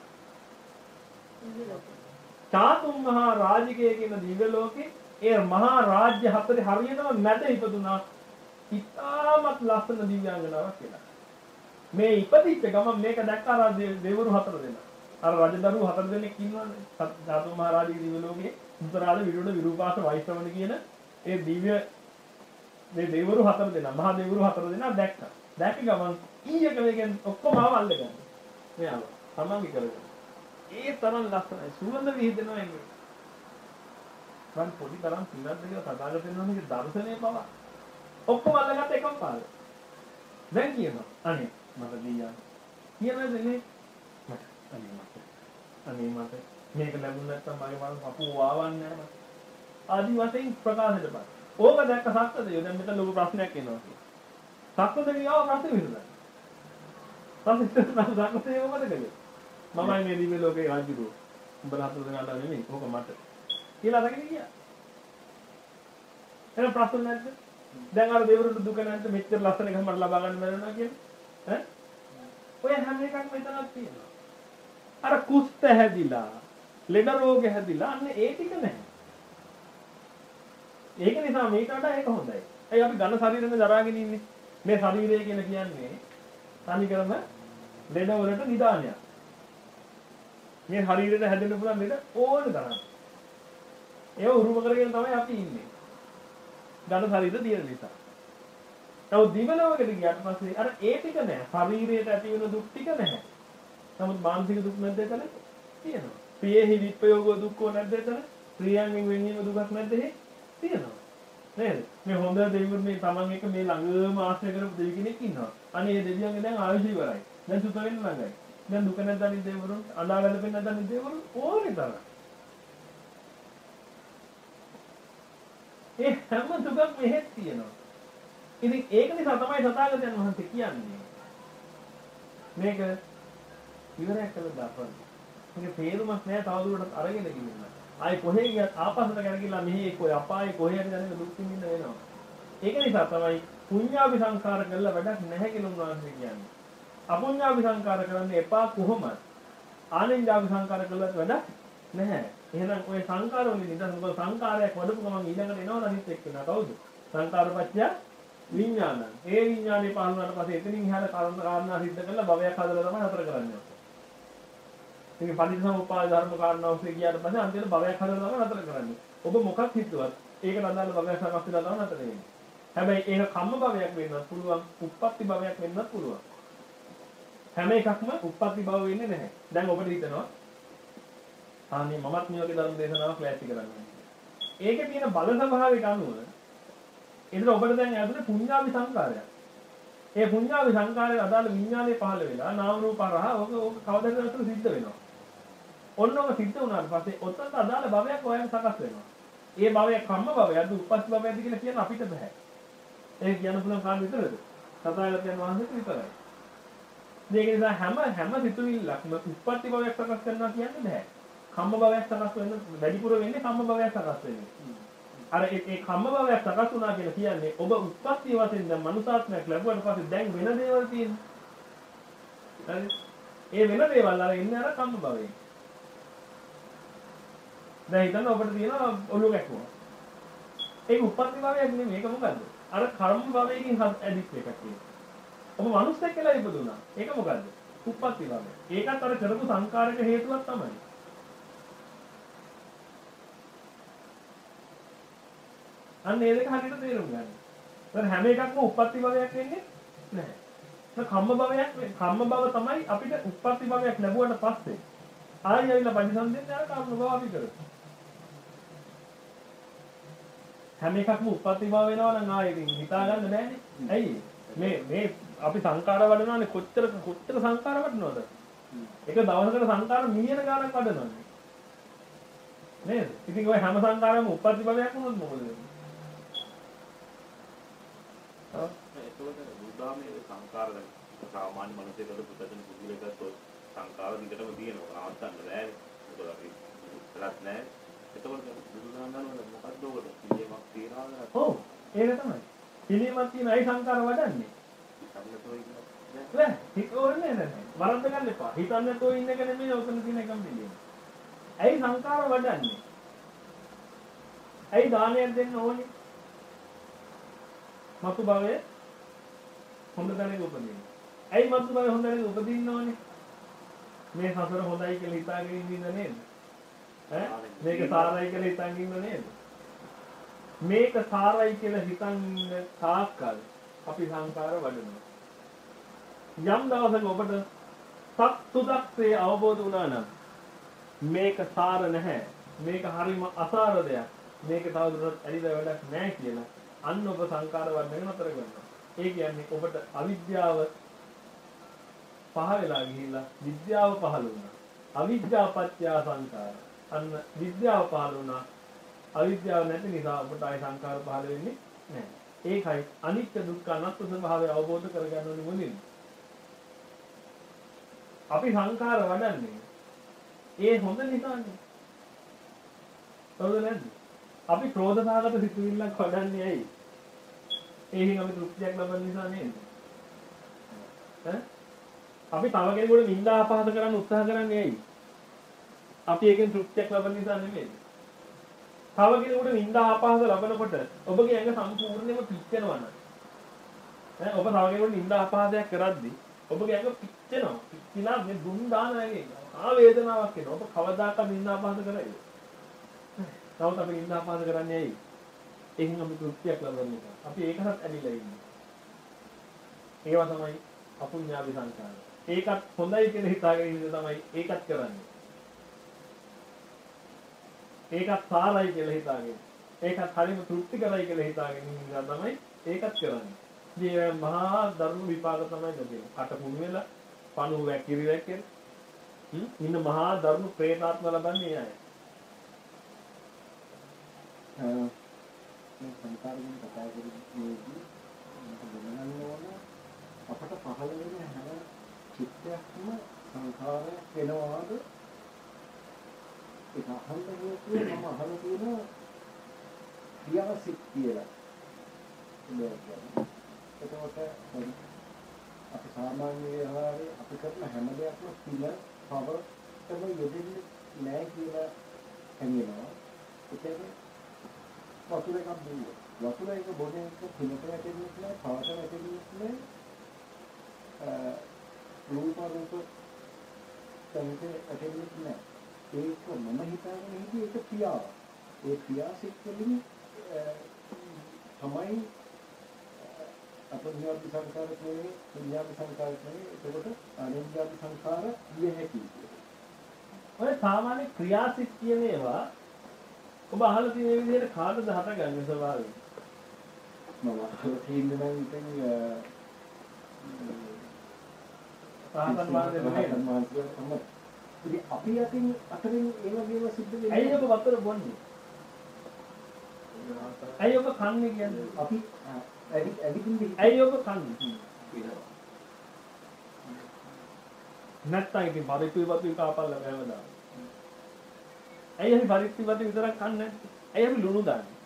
චාතුම් මහා රාජිකය කියන දිව්‍ය ලෝකේ ඒ මහා රාජ්‍ය හතරේ හරියටම මැද ඉපදුනා. ඉතාමත් ලස්සන දිව්‍යාංගනාවක් කියලා. මේ ඉපදිච්ච ගමන් මේක දැක්කා අර දෙවරු හතර දෙනා. අර රජදරුවෝ හතර දෙනෙක් ඉන්නවනේ. චාතුම් මහා රාජික දිව්‍ය ලෝකේ උත්තරාල විරුණ විරූපාස වෛශ්‍රවණ කියන ඒ දිව්‍ය මේ දෙවිවරු හතර දෙනා මහා දෙවිවරු හතර දෙනා දැක්කා. දැක්ක ගමන් ඊයක මේකෙන් ඔක්කොම ආව අල්ලගන්න. මෙයාව තමන්ගේ කරගෙන. ඒ තරම් ලස්සනයි සුවඳ විහිදෙනවා එන්නේ. මම පොඩි තරම් පින්නත් දෙක සදාගතෙන් වහන්සේගේ දර්ශනය පවා ඔක්කොම අල්ලගත්ත එකම පාරේ. දැන් කියනවා අනේ මට දීයන්. කියනවා දෙන්නේ මට අනේ මට. අනේ මට මේක ලැබුණ නැත්නම් මගේ මම පපුව වාවන්නේ නැහැ මට. ආදි වශයෙන් ප්‍රකාශයට පත්. ඕක දැක්ක සක්කදේ දැන් මෙතන ලොකු ප්‍රශ්නයක් එනවා කියලා. සක්කදේ ගියාව ප්‍රශ්න විසඳන්න. ප්‍රශ්න විසඳන්න සක්කදේ මොකද කළේ? මමයි මේ දිව්‍ය ලෝකේ රාජ්‍යරුව. උඹලා හතර දෙනාට නෙමෙයි. ඕක මට. කියලා අරගෙන ගියා. එහෙනම් ප්‍රශ්න නැද්ද? දැන් අර දෙවිවරුන්ට දුක නැද්ද? මෙච්චර ලස්සන එකක් මට ලබා ගන්න බැරි වුණා කියන්නේ. ඈ? ඔය හැම එකක්ම මෙතනක් තියෙනවා. අර කුස්ත හැදිලා, ලෙඩ රෝග හැදිලා අන්න ඒ ටික නැහැ. ඒක නිසා මේකට වඩා ඒක හොඳයි. ඇයි අපි ඝන ශරීරෙම දරාගෙන ඉන්නේ? මේ ශරීරය කියලා කියන්නේ තනි කරම ලෙඩ වලට නිදානයක්. මේ ශරීරෙට හැදෙන්න පුළුවන් ලෙඩ ඕන තරම්. ඒව උරුම කරගෙන තමයි අපි ඉන්නේ. ඝන ශරීර තියෙන නිසා. නමුත් දිවලවකට ගියාට පස්සේ අර ඒ ටික නැහැ. ශරීරයට ඇති වෙන දුක් ටික නැහැ. නමුත් මානසික දුක් නැද්ද එතන? තියෙනවා. ප්‍රියෙහි විප්‍රයෝග දුක්ඛෝ නැද්ද එතන? ප්‍රියයන්ගෙන් වෙන්වීම දුකක් නැද්ද එහෙ? තියෙනවා. නේද? මේ හොඳ දෙවිවරු මේ තමන් එක මේ ළඟම ආශ්‍රය කරපු දෙවි කෙනෙක් ඉන්නවා. අනේ මේ දෙවියන්ගේ දැන් ආයුෂ ඉවරයි. දැන් සුත වෙන්න ළඟයි. දැන් දුක නැද්ද අනිත් දෙවිවරුන්? අඳාගන්න දෙන්න නැද්ද අනිත් දෙවිවරුන්? ඕනේ තරම්. ඒ හැම දුකක් මෙහෙත් තියෙනවා. ඉතින් ඒක නිසා තමයි තථාගතයන් වහන්සේ කියන්නේ. මේක ඉවරයක් කළා දාපන්. මේක තේරුමක් නෑ තවදුරටත් අරගෙන ගිහින්. ආයි කොහෙන් ගියත් ආපස්සට කරගිලා මෙහි කොයි අපායේ කොහේ හරි දැනෙන දුක් විඳින්න වෙනවා. ඒක නිසා තමයි පුඤ්ඤාභි සංකාර කළා වැඩක් නැහැ කියලා උන්වහන්සේ කියන්නේ. අපුඤ්ඤාභි සංකාර කරන්න එපා කොහොමද? ආනෙන්ජාභි සංකාර කළාට වැඩක් නැහැ. එහෙනම් ඔය සංකාර වලින් නිදහස් මොකද සංකාරයක් වඩපු ගමන් ඊළඟට එනවා අනිත් එක්කෙනා කවුද? සංකාරපච්චය විඥානං. ඒ විඥානේ පහළ වුණාට පස්සේ එතනින් එහාට කාරණා කාරණා සිද්ධ කරලා භවයක් හදලා තමයි නතර කරන්නේ. ඉතින් පටිච්චසමුප්පාද ධර්ම කාරණා ඔස්සේ ගියාට පස්සේ අන්තිමට භවයක් හදලා තමයි නතර කරන්නේ. ඔබ මොකක් හිතුවත් ඒකට අදාළ භවයක් සකස් වෙලා තමයි නතර වෙන්නේ. හැබැයි ඒක කම්ම භවයක් වෙන්නත් පුළුවන්, උප්පත්ති භවයක් වෙන්නත් පුළුවන්. හැම එකක්ම උප්පත්ති භව වෙන්නේ නැහැ. දැන් ඔබට හිතනවා ආන්නේ මමත් මේ වගේ ධර්ම දේශනාවක් ක්ලාසික කරනවා. ඒකේ තියෙන බල ස්වභාවයට අනුව එතන ඔබට දැන් ඇතුලේ පුඤ්ඤාවි සංකාරයක්. ඒ පුඤ්ඤාවි සංකාරයේ අදාළ විඥානයේ පහළ වෙලා නාම රූප පරහ ඔක ඔක කවදාද අතර සිද්ධ වෙනවා. ඔන්නෝක සිද්ධ වුණාට පස්සේ ඔතනට අදාළ භවයක් ඔයයන් සකස් වෙනවා. ඒ භවය කම්ම භවයක්ද උපපත් භවයක්ද කියලා කියන්න අපිට බෑ. ඒක කියන්න පුළුවන් කාට විතරද? තථාගතයන් වහන්සේට විතරයි. මේක නිසා හැම හැම සිතුවිල්ලක්ම උපපත් භවයක් සකස් කරනවා කියන්නේ බෑ. කම්ම භවයක් සකස් වෙන්න වැඩිපුර වෙන්නේ කම්ම භවයක් සකස් වෙන්නේ. අර ඒ ඒ කම්ම භවයක් සකස් වුණා කියලා කියන්නේ ඔබ උත්පත්ති වශයෙන් දැන් මනුසාත්මයක් ලැබුවාට පස්සේ දැන් වෙන දේවල් තියෙනවා. හරි? ඒ වෙන දේවල් අර ඉන්නේ අර කම්ම භවයේ. දැන් හිතන්න ඔබට තියෙනවා ඔළුව ගැක්කුවා. ඒක උත්පත්ති භවයක් නෙමෙයි. මේක මොකද්ද? අර කර්ම භවයෙන් ඇදිච්ච එකක් ඒක. ඔබ මනුස්සයෙක් කියලා ඉපදුණා. ඒක මොකද්ද? උත්පත්ති භවය. ඒකත් අර කරපු සංකාරක හේතුවක් තමයි. අන්න ඒ දෙක හරියට තේරුම් ගන්න. ඒත් හැම එකක්ම උත්පත්ති භවයක් වෙන්නේ නැහැ. ඒක කම්ම භවයක් නේ. කම්ම භව තමයි අපිට උත්පත්ති භවයක් ලැබුවට පස්සේ ආයෙ ඇවිල්ලා පරිසම්දෙන්නේ අර කර්ම භව අපි කරමු. හැම එකක්ම උත්පත්ති භව වෙනවා නම් ආයෙ ඉතින් හිතා ගන්න බෑනේ. ඇයි? මේ මේ අපි සංකාර වඩනවානේ කොච්චර කොච්චර සංකාර වඩනවද? එක දවසකට සංකාර මිලියන ගාණක් වඩනවානේ. නේද? ඉතින් ඔය හැම සංකාරයක්ම උප්පත්ති භවයක් වුණොත් මොකද වෙන්නේ? ඔව්. ඒකවල බුද්ධාමයේ සංකාර දැන් සාමාන්‍ය මනසේකට පුතජන පුදුලකට සංකාර විතරම තියෙනවා. නවත්තන්න බෑ. මොකද අපි ඉස්සරහත් නෑ. ඒකවල බුදුදානන වල මොකද්ද ඔකට? පිළියමක් තියනවාද? ඔව්. ඒක තමයි. පිළියමක් තියෙන අය සංකාර වඩන්නේ. සම්මතෝ ඉන්නවා. නෑ. හිත ඕනේ නෑ. වරද්ද ගන්න එපා. හිතන්නේ තෝ ඉන්න එක නෙමෙයි ඔතන තියෙන එකම පිළියම. ඇයි සංකාර වඩන්නේ? ඇයි දානයක් දෙන්න ඕනේ? මතු භවයේ හොඳ තැනක උපදින්න. ඇයි මතු භවයේ හොඳ තැනක උපදින්න ඕනේ? මේ සසර හොඳයි කියලා හිතාගෙන ඉඳින්න නේද? ඈ මේක සාරයි කියලා හිතන් ඉන්න නේද? මේක සාරයි කියලා හිතන් ඉන්න තාක්කල් අපි සංකාර වඩනවා. යම් දවසක ඔබට සත්‍තුදක්සේ අවබෝධ වුණා නම් මේක සාර නැහැ. මේක හරිම අසාර දෙයක්. මේක තවදුරටත් ඇලිලා වැඩක් නැහැ කියලා අන්න ඔබ සංකාර වර්ධනය නතර කරනවා. ඒ කියන්නේ ඔබට අවිද්‍යාව පහ වෙලා ගිහිල්ලා විද්‍යාව පහළ වුණා. අවිද්‍යාව පත්‍ය සංකාර. අන්න විද්‍යාව පහළ වුණා. අවිද්‍යාව නැති නිසා ඔබට ආය සංකාර පහළ වෙන්නේ නැහැ. ඒකයි අනිත්‍ය දුක්ඛ අනාත්ම ස්වභාවය අවබෝධ කරගන්න ඕනේ මුලින්ම. අපි සංකාර වඩන්නේ ඒ හොඳ නිසානේ. තවද නැද්ද? අපි ක්‍රෝධ සහගත සිතුවිල්ලක් වඩන්නේ ඇයි? ඒකින් අපි තෘප්තියක් ලබන නිසා නේද? ඈ? අපි තව කෙනෙකුට නිନ୍ଦා අපහාස කරන්න උත්සාහ කරන්නේ ඇයි? අපි ඒකෙන් තෘප්තියක් ලබන නිසා නෙමෙයි. තව කෙනෙකුට නිନ୍ଦා අපහාස ලබනකොට ඔබගේ ඇඟ සම්පූර්ණයෙන්ම පිච්චෙනවා නේද? ඈ ඔබ තව කෙනෙකුට නිନ୍ଦා අපහාසයක් කරද්දී ඔබගේ ඇඟ පිච්චෙනවා. පිච්චිලා මේ දුම් දාන ඇඟේ ආ වේදනාවක් එනවා. ඔබ කවදාකවත් නිନ୍ଦා අපහාස කරයිද? තවත් අපි නිନ୍ଦා අපහාස කරන්නේ ඇයි? ඒකෙන් අපි තෘප්තියක් ලබන නිසා. අපි ඒකටත් ඇලිලා ඉන්නේ. ඒවා තමයි අපුඤ්ඤාවි සංකාර. ඒකත් හොඳයි කියලා හිතාගෙන ඉන්න තමයි ඒකත් කරන්නේ. ඒකත් සාරයි කියලා හිතාගෙන. ඒකත් හරිම තෘප්ති කරයි කියලා හිතාගෙන ඉන්න නිසා තමයි ඒකත් කරන්නේ. මේ මහා ධර්ම විපාක තමයි ලැබෙන්නේ. කට කුණු වෙලා, පණු වැකිරි වැකිරි. හ්ම් ඉන්න මහා ධර්ම ප්‍රේතාත්ම ලබන්නේ අය. මේ සංකාරයෙන් කතා කරන්නේ මට දැනගන්න ඕන අපට පහළ වෙන හැම චිත්තයක්ම සංඛාරයක් වෙනවාද? ඒක අහන්න හේතුව මම අහලා තියෙන ක්‍රියාසිට කියලා. එතකොට අපි සාමාන්‍ය වේලාවේ අපි කරන හැම දෙයක්ම පිළ පවර්තම යෙදෙන්නේ නැහැ කියලා හැඟෙනවා. ඒ කියන්නේ වතුර එකක් බොන්නේ. වතුර එක බොන එක පිළට වැටෙන්නේ නැහැ, පවට වැටෙන්නේ නැහැ. රූප රූප සංකේ වැටෙන්නේ නැහැ. ඒක මම හිතාගෙන හිටියේ ඒක ක්‍රියාවක්. ඒ ක්‍රියාසිට වලින් තමයි අපුඤ්ඤාවි සංකාරක නෙවෙයි, පුඤ්ඤාවි සංකාරක නෙවෙයි. ඒකට අනිත්‍යාවි සංකාර විය හැකියි. ඔය සාමාන්‍ය ක්‍රියාසිට කියන ඒවා ඔබ අහලා තියෙන විදිහට කාටද හටගන්නේ ස්වභාවයෙන්? මම අහලා තියෙන්නේ නම් ඉතින් රහතන් වහන්සේ නෙමෙයි. රහතන් වහන්සේ තමයි. ඉතින් අපි යටින් අතරින් ඒ වගේම සිද්ධ වෙන්නේ. ඇයි ඔබ වතුර බොන්නේ? ඇයි ඔබ කන්නේ කියන්නේ? අපි ඇවිත් ඇවිදින් ඇයි ඔබ කන්නේ? නැත්තම් ඉතින් පරිප්පු වතු කාපල්ලා බෑවදා. ඇයි අපි පරිප්පු වතු විතරක් කන්නේ නැත්තේ? ඇයි අපි ලුණු දාන්නේ?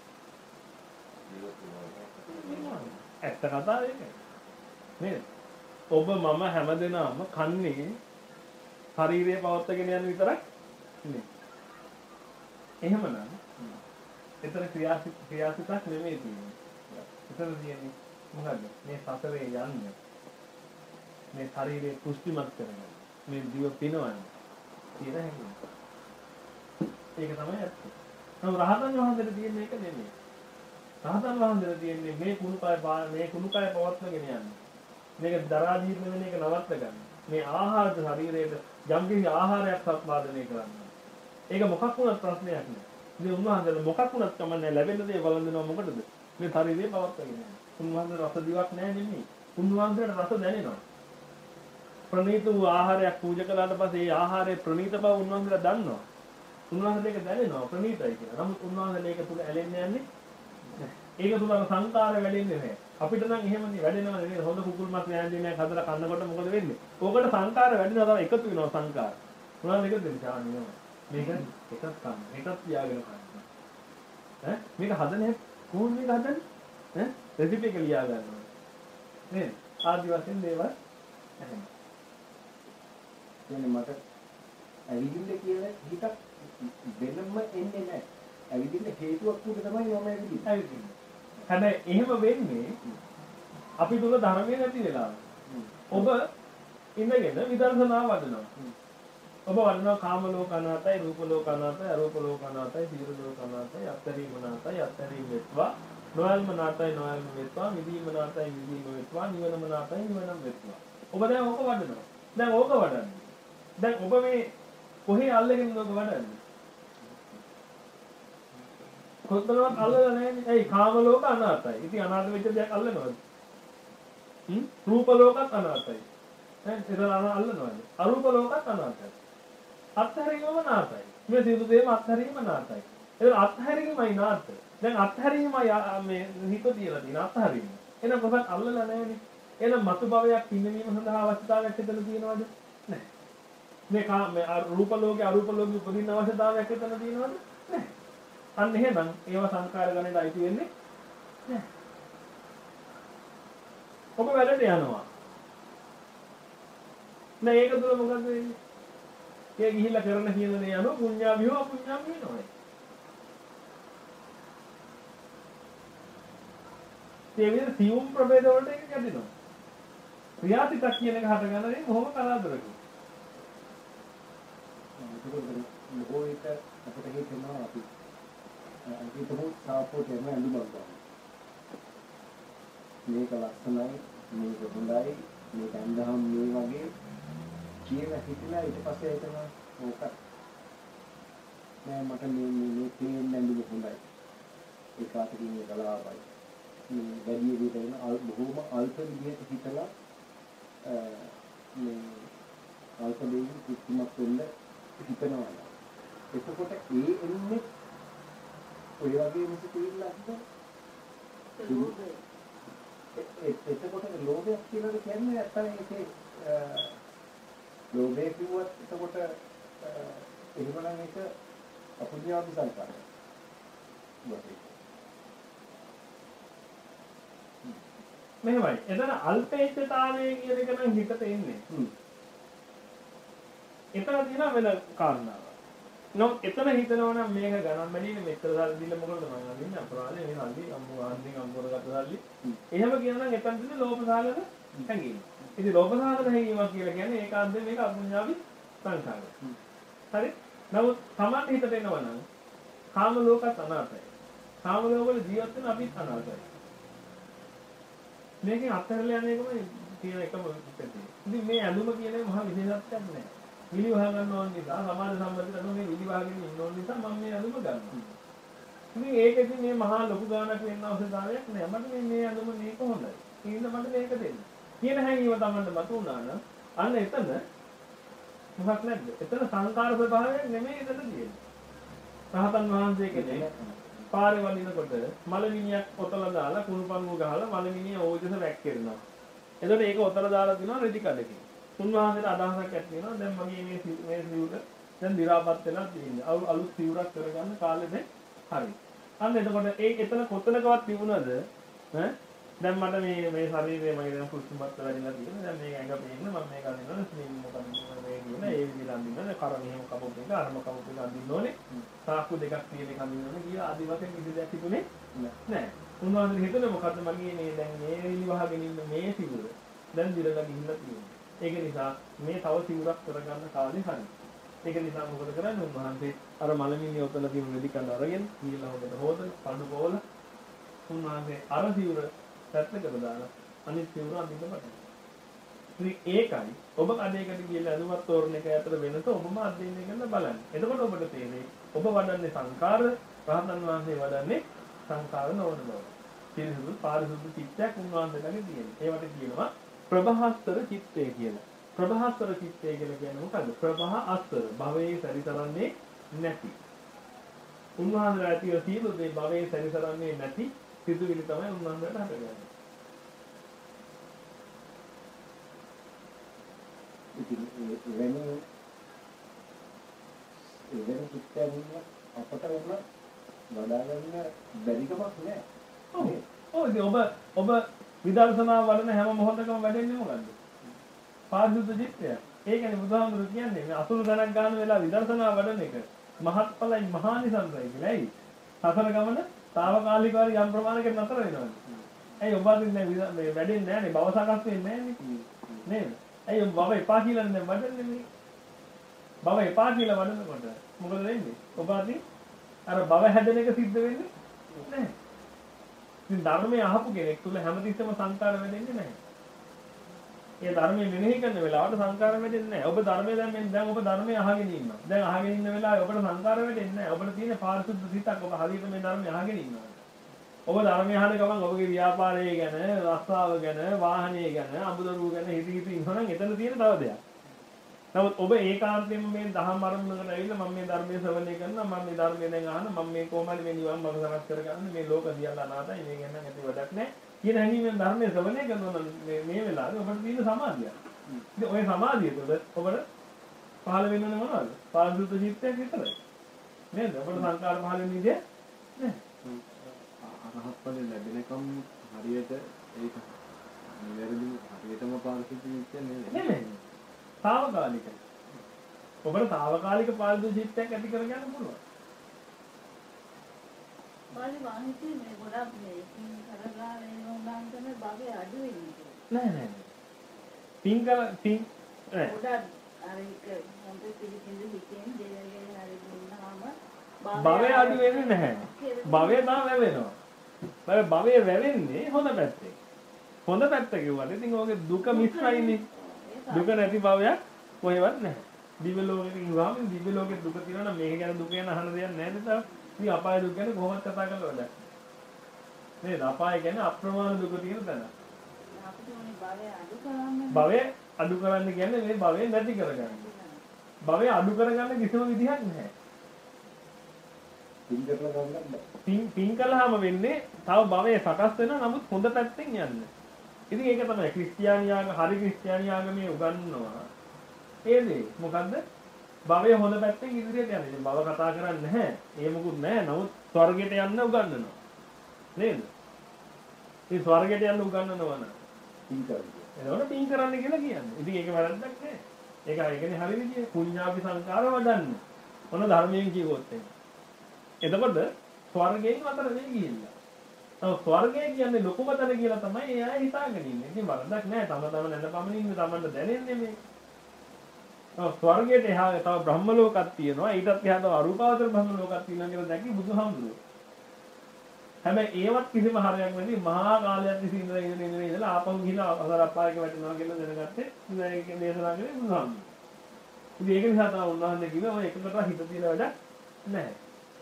ඇත්ත කතාව ඒකයි. නේද? ඔබ මම හැමදෙනාම කන්නේ ශරීරය පවත්වාගෙන යන විතරක් නෙමෙයි. එහෙමනම් ඒතර ක්‍රියාසිත ක්‍රියාසිතක් නෙමෙයි තියෙන්නේ. ඒතර තියෙන්නේ මොකද්ද? මේ සසරේ යන්නේ. මේ ශරීරය පුෂ්ටිමත් කරගන්න. මේ ජීව පිනවන්න. කියන හැකියි. ඒක තමයි ඇත්ත. නමුත් රහතන් වහන්සේට තියෙන්නේ ඒක නෙමෙයි. රහතන් වහන්සේට තියෙන්නේ මේ කුණුකය මේ කුණුකය පවත්වාගෙන යන්නේ. මේක දරා දීර්ණ වෙන එක නවත්ත ගන්න. මේ ආහාරද ශරීරයට යම් කිසි ආහාරයක් සම්පාදනය කරන්න. ඒක මොකක් වුණත් ප්‍රශ්නයක් නෑ. ඉතින් උන්වහන්සේට මොකක් වුණත් කමන්නේ ලැබෙන දේ වළඳනවා මොකටද? මේ ශරීරය පවත්වාගෙන යන්න. උන්වහන්සේ රස දිවක් නෑ නෙමෙයි. උන්වහන්සේට රස දැනෙනවා. ප්‍රණීත වූ ආහාරයක් පූජා කළාට පස්සේ ඒ ආහාරයේ ප්‍රණීත බව උන්වහන්සේලා දන්නවා. උන්වහන්සේට ඒක දැනෙනවා ප්‍රණීතයි කියලා. නමුත් උන්වහන්සේට ඒක තුල ඇලෙන්නේ යන්නේ නැහැ. ඒක තුල සංකාර වැඩෙන්නේ නැහැ. අපිට නම් එහෙමනේ වැඩෙනවා නේද? හොඳ කුකුල් මස් නෑන්දිනයක් හදලා කන්නකොට මොකද වෙන්නේ? ඕකට සංකාර වැඩිනවා තමයි එකතු වෙනවා සංකාර. මොනවද එකතු වෙන්නේ? ඡානියම. මේක එකක් ගන්න. එකක් තියාගෙන ගන්න. ඈ මේක හදන්නේ කොහොමද මේක හදන්නේ? ඈ රෙසිපි එක ලියා ගන්නවා. නේද? ආදි වශයෙන් දේවල් එහෙම. කියන්නේ මට ඇවිදින්න කියලා හිතක් වෙනම එන්නේ නැහැ. ඇවිදින්න හේතුවක් උඩ තමයි මම ඇවිදින්නේ. ඇවිදින්නේ. හැබැයි එහෙම වෙන්නේ අපි තුල ධර්මයේ නැති වෙලාව. ඔබ ඉඳගෙන විදර්ශනා වඩනවා. ඔබ වඩනවා කාම ලෝක අනාතයි, රූප ලෝක අනාතයි, අරූප ලෝක අනාතයි, සීල ලෝක අනාතයි, අත්තරීම අනාතයි, අත්තරීම වෙත්වා, නොයල්ම අනාතයි, නොයල්ම වෙත්වා, මිදීම අනාතයි, මිදීම වෙත්වා, නිවනම අනාතයි, නිවනම වෙත්වා. ඔබ දැන් ඕක වඩනවා. දැන් ඕක වඩන්නේ. දැන් ඔබ මේ කොහේ අල්ලගෙන ඕක වඩන්නේ? කොතනවත් අල්ලලා නැහැ. ඒ කාම ලෝක අනාතයි. ඉතින් අනාත වෙච්ච දෙයක් අල්ලනවද? හ්ම්? රූප ලෝකත් අනාතයි. දැන් ඒක අල්ලනවද? අරූප ලෝකත් අනාතයි. අත්හැරීමම නාතයි. මේ සියලු දේම අත්හැරීම නාතයි. ඒක අත්හැරීමයි නාත. දැන් අත්හැරීමයි මේ හිත තියලා තියෙන අත්හැරීම. එහෙනම් මොකක්ද අල්ලලා නැහැනේ. එහෙනම් මතු භවයක් පින්නවීම සඳහා අවශ්‍යතාවයක් එතන තියෙනවද? නැහැ. මේ කා මේ රූප ලෝකේ අරූප ලෝකේ උපදින්න අවශ්‍යතාවයක් එතන තියෙනවද? නැහැ. අන්න එහෙනම් ඒව සංකාර ගණයට අයිති වෙන්නේ නැහැ. ඔබ වැඩට යනවා. නෑ ඒක තුල මොකද වෙන්නේ? ඒ ගිහිල්ලා කරන කියන දේ අනුව පුඤ්ඤාභියෝ අපුඤ්ඤාභියෝ නෝයි. ඒ විදිහට සියුම් ප්‍රභේද වලට ඒක ගැදෙනවා. ක්‍රියාතිකක් කියන එක හට ගන්නදී කොහොම කලාතුරකින්. ඒක බොහෝ විට අපිට හිතෙනවා අපි අපි තමයි සාපෝට් එකම ඇඳුමක් ගන්න. මේක ලස්සනයි, මේක හොඳයි, මේක ඇඳහම් මේ වගේ කියලා හිතලා ඊට පස්සේ හිතනවා ඕක නෑ මට මේ මේ මේ තේන්න ඇඳුම හොඳයි. ඒක අතකින් මේ කලාවයි. මේ වැඩි විදිහට අල් බොහොම අල්ප විදිහට හිතලා මේ අල්ප දෙයකින් කිසිමක් වෙන්න හිතනවා. එතකොට ඒ එන්නේ ඔය වගේ මිස තීරණයක් එතකොට ලෝභයක් කියලා කියන්නේ නැත්තම් ඒකේ ලෝභය කිව්වත් එතකොට එහෙමනම් ඒක අපුඤ්ඤාභි සංකාරය. මෙහෙමයි. එතන අල්පේච්ඡතාවය කියන එක නම් හිතට එන්නේ. එතන තියෙන වෙන කාරණාවක්. නෝ එතන හිතනවා නම් මේක ගණන් බැලීනේ මෙච්චර සල්ලි දීලා මොකටද මම අඳින්නේ අපරාධේ මේ සල්ලි අම්මෝ ආන්දින් අම්මෝර ගත්ත සල්ලි. එහෙම කියනවා නම් එතන තියෙන ලෝභසාගත හැඟීම. ඉතින් ලෝභසාගත හැඟීමක් කියලා කියන්නේ ඒකාන්තයෙන් මේක අපුඤ්ඤාභි සංකාරය. හරි? නමුත් Taman හිතට එනවා නම් කාම ලෝකත් අනාතයි. කාම ලෝකවල ජීවත් වෙන අපිත් අනාතයි. මේකෙන් අත්හැරලා යන එකමයි තියෙන එකම පිටේ. ඉතින් මේ ඇඳුම කියන්නේ මහා විශේෂත්වයක් නෑ. විලි වහ ගන්න ඕන නිසා සමාජ සම්බන්ධ කරන මේ විලි වහගෙන ඉන්න ඕන නිසා මම මේ අඳුම ගන්නවා. ඉතින් ඒකෙදි මේ මහා ලොකු ගානක් වෙන්න අවශ්‍යතාවයක් නෑ. මට මේ මේ අඳුම මේක හොඳයි. ඉතින් මට මේක දෙන්න. කියන හැඟීම Tamanට මත උනා නම් අන්න එතන මොකක් නැද්ද? එතන සංකාර ස්වභාවයක් නෙමෙයි එතන තියෙන්නේ. රහතන් වහන්සේ කෙනෙක් පාරේ වදිනකොට මලමිනියක් ඔතලා දාලා කුණුපන්ගු ගහලා මලමිනිය ඕජස වැක්කිරනවා. එතකොට ඒක ඔතලා දාලා දිනවා රෙදි කඩකින්. උන්වහන්සේට අදහසක් ඇති වෙනවා දැන් මගේ මේ මේ සිවුර දැන් දි รา පත් වෙලා තියෙන්නේ. අලුත් සිවුරක් කරගන්න කාලෙද හරි. අන්න එතකොට ඒ එතන කොතනකවත් තිබුණද ඈ දැන් මට මේ මේ ශරීරය මගේ දැන් කුස්මත් වැඩිලා තියෙනවා. දැන් මේක ඇඟ පේන්න මම මේක අඳිනවා. ස්ලිම් මොකද මේ කියන ඒ විදිහට අඳිනවා. කර මෙහෙම කපුප් එක අරම කපුප් එක අඳින්න ඕනේ. සාක්කු දෙකක් තියෙන එක අඳින්න ඕනේ කියලා ආදි වශයෙන් කිසි දෙයක් තිබුණේ නැහැ. උන්වහන්සේ හිතුනේ මොකද්ද මගේ මේ දැන් මේ විලි වහගෙන ඉන්න මේ සිවුර දැන් දිරලා ගිහිල්ලා තියෙනවා. ඒක නිසා මේ තව සිවුරක් කරගන්න කාලේ හරි. ඒක නිසා මොකද කරන්නේ උන්වහන්සේ අර මලමිණිය ඔතන තියෙන රෙදි කන අරගෙන ගිහලා හොදට හොදලා පඳු පොවල උන්වහන්සේ අර සිවුර පැත්තකට දාලා අනිත් සිවුර අඳින්න පටන් ගත්තා. ඒකයි ඔබ කඩේකට ගිහලා අඳුමත් තෝරන එක අතර වෙනස ඔබම අධ්‍යයනය කරලා බලන්න. එතකොට ඔබට තේරෙයි ඔබ වඩන්නේ සංකාර, රහතන් වහන්සේ වඩන්නේ සංකාර නොවන බව. පිරිසුදු පාරිශුද්ධ චිත්තයක් උන්වහන්සේලාගේ තියෙනවා. ඒවට කියනවා ප්‍රභාස්තර චිත්තය කියලා. ප්‍රභාස්තර චිත්තය කියලා කියන්නේ මොකද්ද? ප්‍රභා අස්තර භවයේ සැරිසරන්නේ නැති. උන්වහන්සේලා ඇතිව සියලු දේ භවයේ සැරිසරන්නේ නැති සිතුවිලි තමයි උන්වහන්සේලාට හටගන්නේ. ඉතින් වෙන වෙන කිත්තෙන් අපට වෙන වඩා ගන්න බැරි කමක් නෑ. ඔව්. ඔව් ඉතින් ඔබ ඔබ විදර්ශනා වඩන හැම මොහොතකම වැඩෙන්නේ මොකද්ද? පාදුත චිත්තය. ඒ කියන්නේ බුදුහාමුදුරු කියන්නේ මේ අසුරු ගණක් ගන්න වෙලාව විදර්ශනා වඩන එක මහත්ඵලයි මහානිසංසයි කියලා. ඇයි? සසර ගමන తాවකාලිකව යම් ප්‍රමාණයකට නතර වෙනවා. ඇයි ඔබ අදින් මේ වැඩෙන්නේ නැහැනේ භව සකස් වෙන්නේ නැහැනේ. නේද? ඇයි ඔබ භව එපා කියලා නේ වඩන්නේ මේ? භව එපා කියලා වඩනකොට මොකද වෙන්නේ? ඔබ අදින් අර භව හැදෙන එක සිද්ධ වෙන්නේ නැහැ. ඉතින් ධර්මයේ අහපු කෙනෙක් තුල හැමතිස්සෙම සංකාර වෙන්නේ නැහැ. ඒ ධර්මයේ මෙනෙහි කරන වෙලාවට සංකාර වෙන්නේ නැහැ. ඔබ ධර්මයේ දැන් මේ දැන් ඔබ ධර්මයේ අහගෙන ඉන්නවා. දැන් අහගෙන ඉන්න වෙලාවේ ඔබට සංකාර වෙන්නේ නැහැ. ඔබට තියෙන පාරිශුද්ධ සිතක් ඔබ හරියට මේ ධර්මයේ අහගෙන ඉන්නවා. ඔබ ධර්මයේ අහන ගමන් ඔබගේ ව්‍යාපාරය ගැන, රස්සාව ගැන, වාහනය ගැන, අමුදරුව ගැන හිත හිත ඉන්නවා නම් එතන තියෙන තව දෙයක්. නමුත් ඔබ ඒකාන්තයෙන්ම මේ දහම් අරමුණකට ඇවිල්ලා මම මේ ධර්මයේ ශ්‍රවණය කරනවා, මම මේ ධර්මයේ දැන් අහන, මම මේ කොහොමද මේ නිවන් මඟ සකස් කරගන්නේ, මේ ලෝක සියල්ල අනාතයි, මේ ගැන නැති වැඩක් නැහැ. කියන හැඟීමෙන් ධර්මයේ ශ්‍රවණය කරනවා නම් මේ මේ වෙලාවේ ඔබට තියෙන සමාධිය. ඉතින් ওই සමාධිය තුළ ඔබට පහළ වෙන්නේ මොනවද? පාරිශුද්ධ චිත්තයක් විතරයි. නේද? ඔබට සංකාර පහළ වෙන්නේ විදිය නෑ. අරහත් ඵලෙ ලැබෙනකම් හරියට ඒක නිවැරදි හරියටම පාරිශුද්ධ චිත්තය නෙවෙයි. නෙමෙයි. తాවකාලික. ඔබට తాවකාලික පාරිශුද්ධ චිත්තයක් ඇති කරගන්න පුළුවන්. බාලි වාහිතේ මේ ගොඩක් මේ පින් කරලා වෙනෝනම් තමයි භාගය අඩු වෙන්නේ. නෑ නෑ. පින් කර පින් නෑ. ගොඩක් අර එක හොඳ පිළිසිඳ හිතෙන් දෙයගෙන හරි දුන්නාම භවය අඩු වෙන්නේ නැහැ. භවය තමයි වැවෙනවා. බය භවය වැවෙන්නේ හොඳ පැත්තේ. හොඳ පැත්ත කිව්වට ඉතින් ඔගේ දුක මිශ්‍රයිනේ. දුක නැති භවයක් කොහෙවත් නැහැ. දිව්‍ය ලෝකෙක ඉඳාම දිව්‍ය ලෝකේ දුක තියෙනවා නම් මේක ගැන දුක ගැන අහන්න දෙයක් නැහැ නේද? ඉතින් අපාය දුක ගැන කොහොමද කතා කරලා වැඩක්? නේද? අපාය කියන්නේ අප්‍රමාණ දුක තියෙන තැන. අපිට ඕනේ භවය අඩු කරන්න. භවය අඩු කරන්න කියන්නේ මේ භවය නැති කරගන්න. භවය අඩු කරගන්න කිසිම විදිහක් නැහැ. පින් කරලා ගන්න බෑ. පින් පින් කළාම වෙන්නේ තව භවයේ සකස් වෙනවා නමුත් හොඳ පැත්තෙන් යන්න. ඉතින් ඒක තමයි ක්‍රිස්තියානි ආගම හරි ක්‍රිස්තියානි ආගමේ උගන්වනවා. ඒ දේ මොකද්ද? භවයේ හොඳ පැත්තෙන් ඉදිරියට යන්න. ඉතින් භව කතා කරන්නේ නැහැ. ඒ මොකුත් නැහැ. නමුත් ස්වර්ගයට යන්න උගන්වනවා. නේද? ඒ ස්වර්ගයට යන්න උගන්වනවා නේද? පින් කරලා. එතකොට පින් කරන්න කියලා කියන්නේ. ඉතින් ඒක වැරද්දක් නෑ. ඒක ඒකනේ හරි විදිය. පුඤ්ඤාපි සංකාර වඩන්න. මොන ධර්මයෙන් කිව්වොත් එහෙම. එතකොට ස්වර්ගයෙන් අතර වෙයි ගිහිල්ලා. තව ස්වර්ගය කියන්නේ ලොකුම තැන කියලා තමයි එයා හිතාගෙන ඉන්නේ. ඉතින් වරදක් නෑ. තම තම නැඳ පමණින් තමන්ට දැනෙන්නේ මේ. තව ස්වර්ගයට එහා තව බ්‍රහ්ම ලෝකයක් තියෙනවා. ඊටත් එහා තව අරූපාවචර බ්‍රහ්ම ලෝකයක් තියෙනවා කියලා දැකි බුදුහාමුදුරුවෝ. හැබැයි ඒවත් කිසිම හරයක් නැති මහා කාලයක් තිස්සේ ඉඳලා ඉඳලා ඉඳලා ඉඳලා ආපහු ගිහිලා අසර අපායක වැටෙනවා කියලා දැනගත්තේ. ඉතින් ඒක දේශනා කරේ බුදුහාමුදුරුවෝ. ඉතින් ඒක නිසා තමයි උන්වහන්සේ කිව්වේ ඔය එකකට හිත තියන වැඩ නැහැ.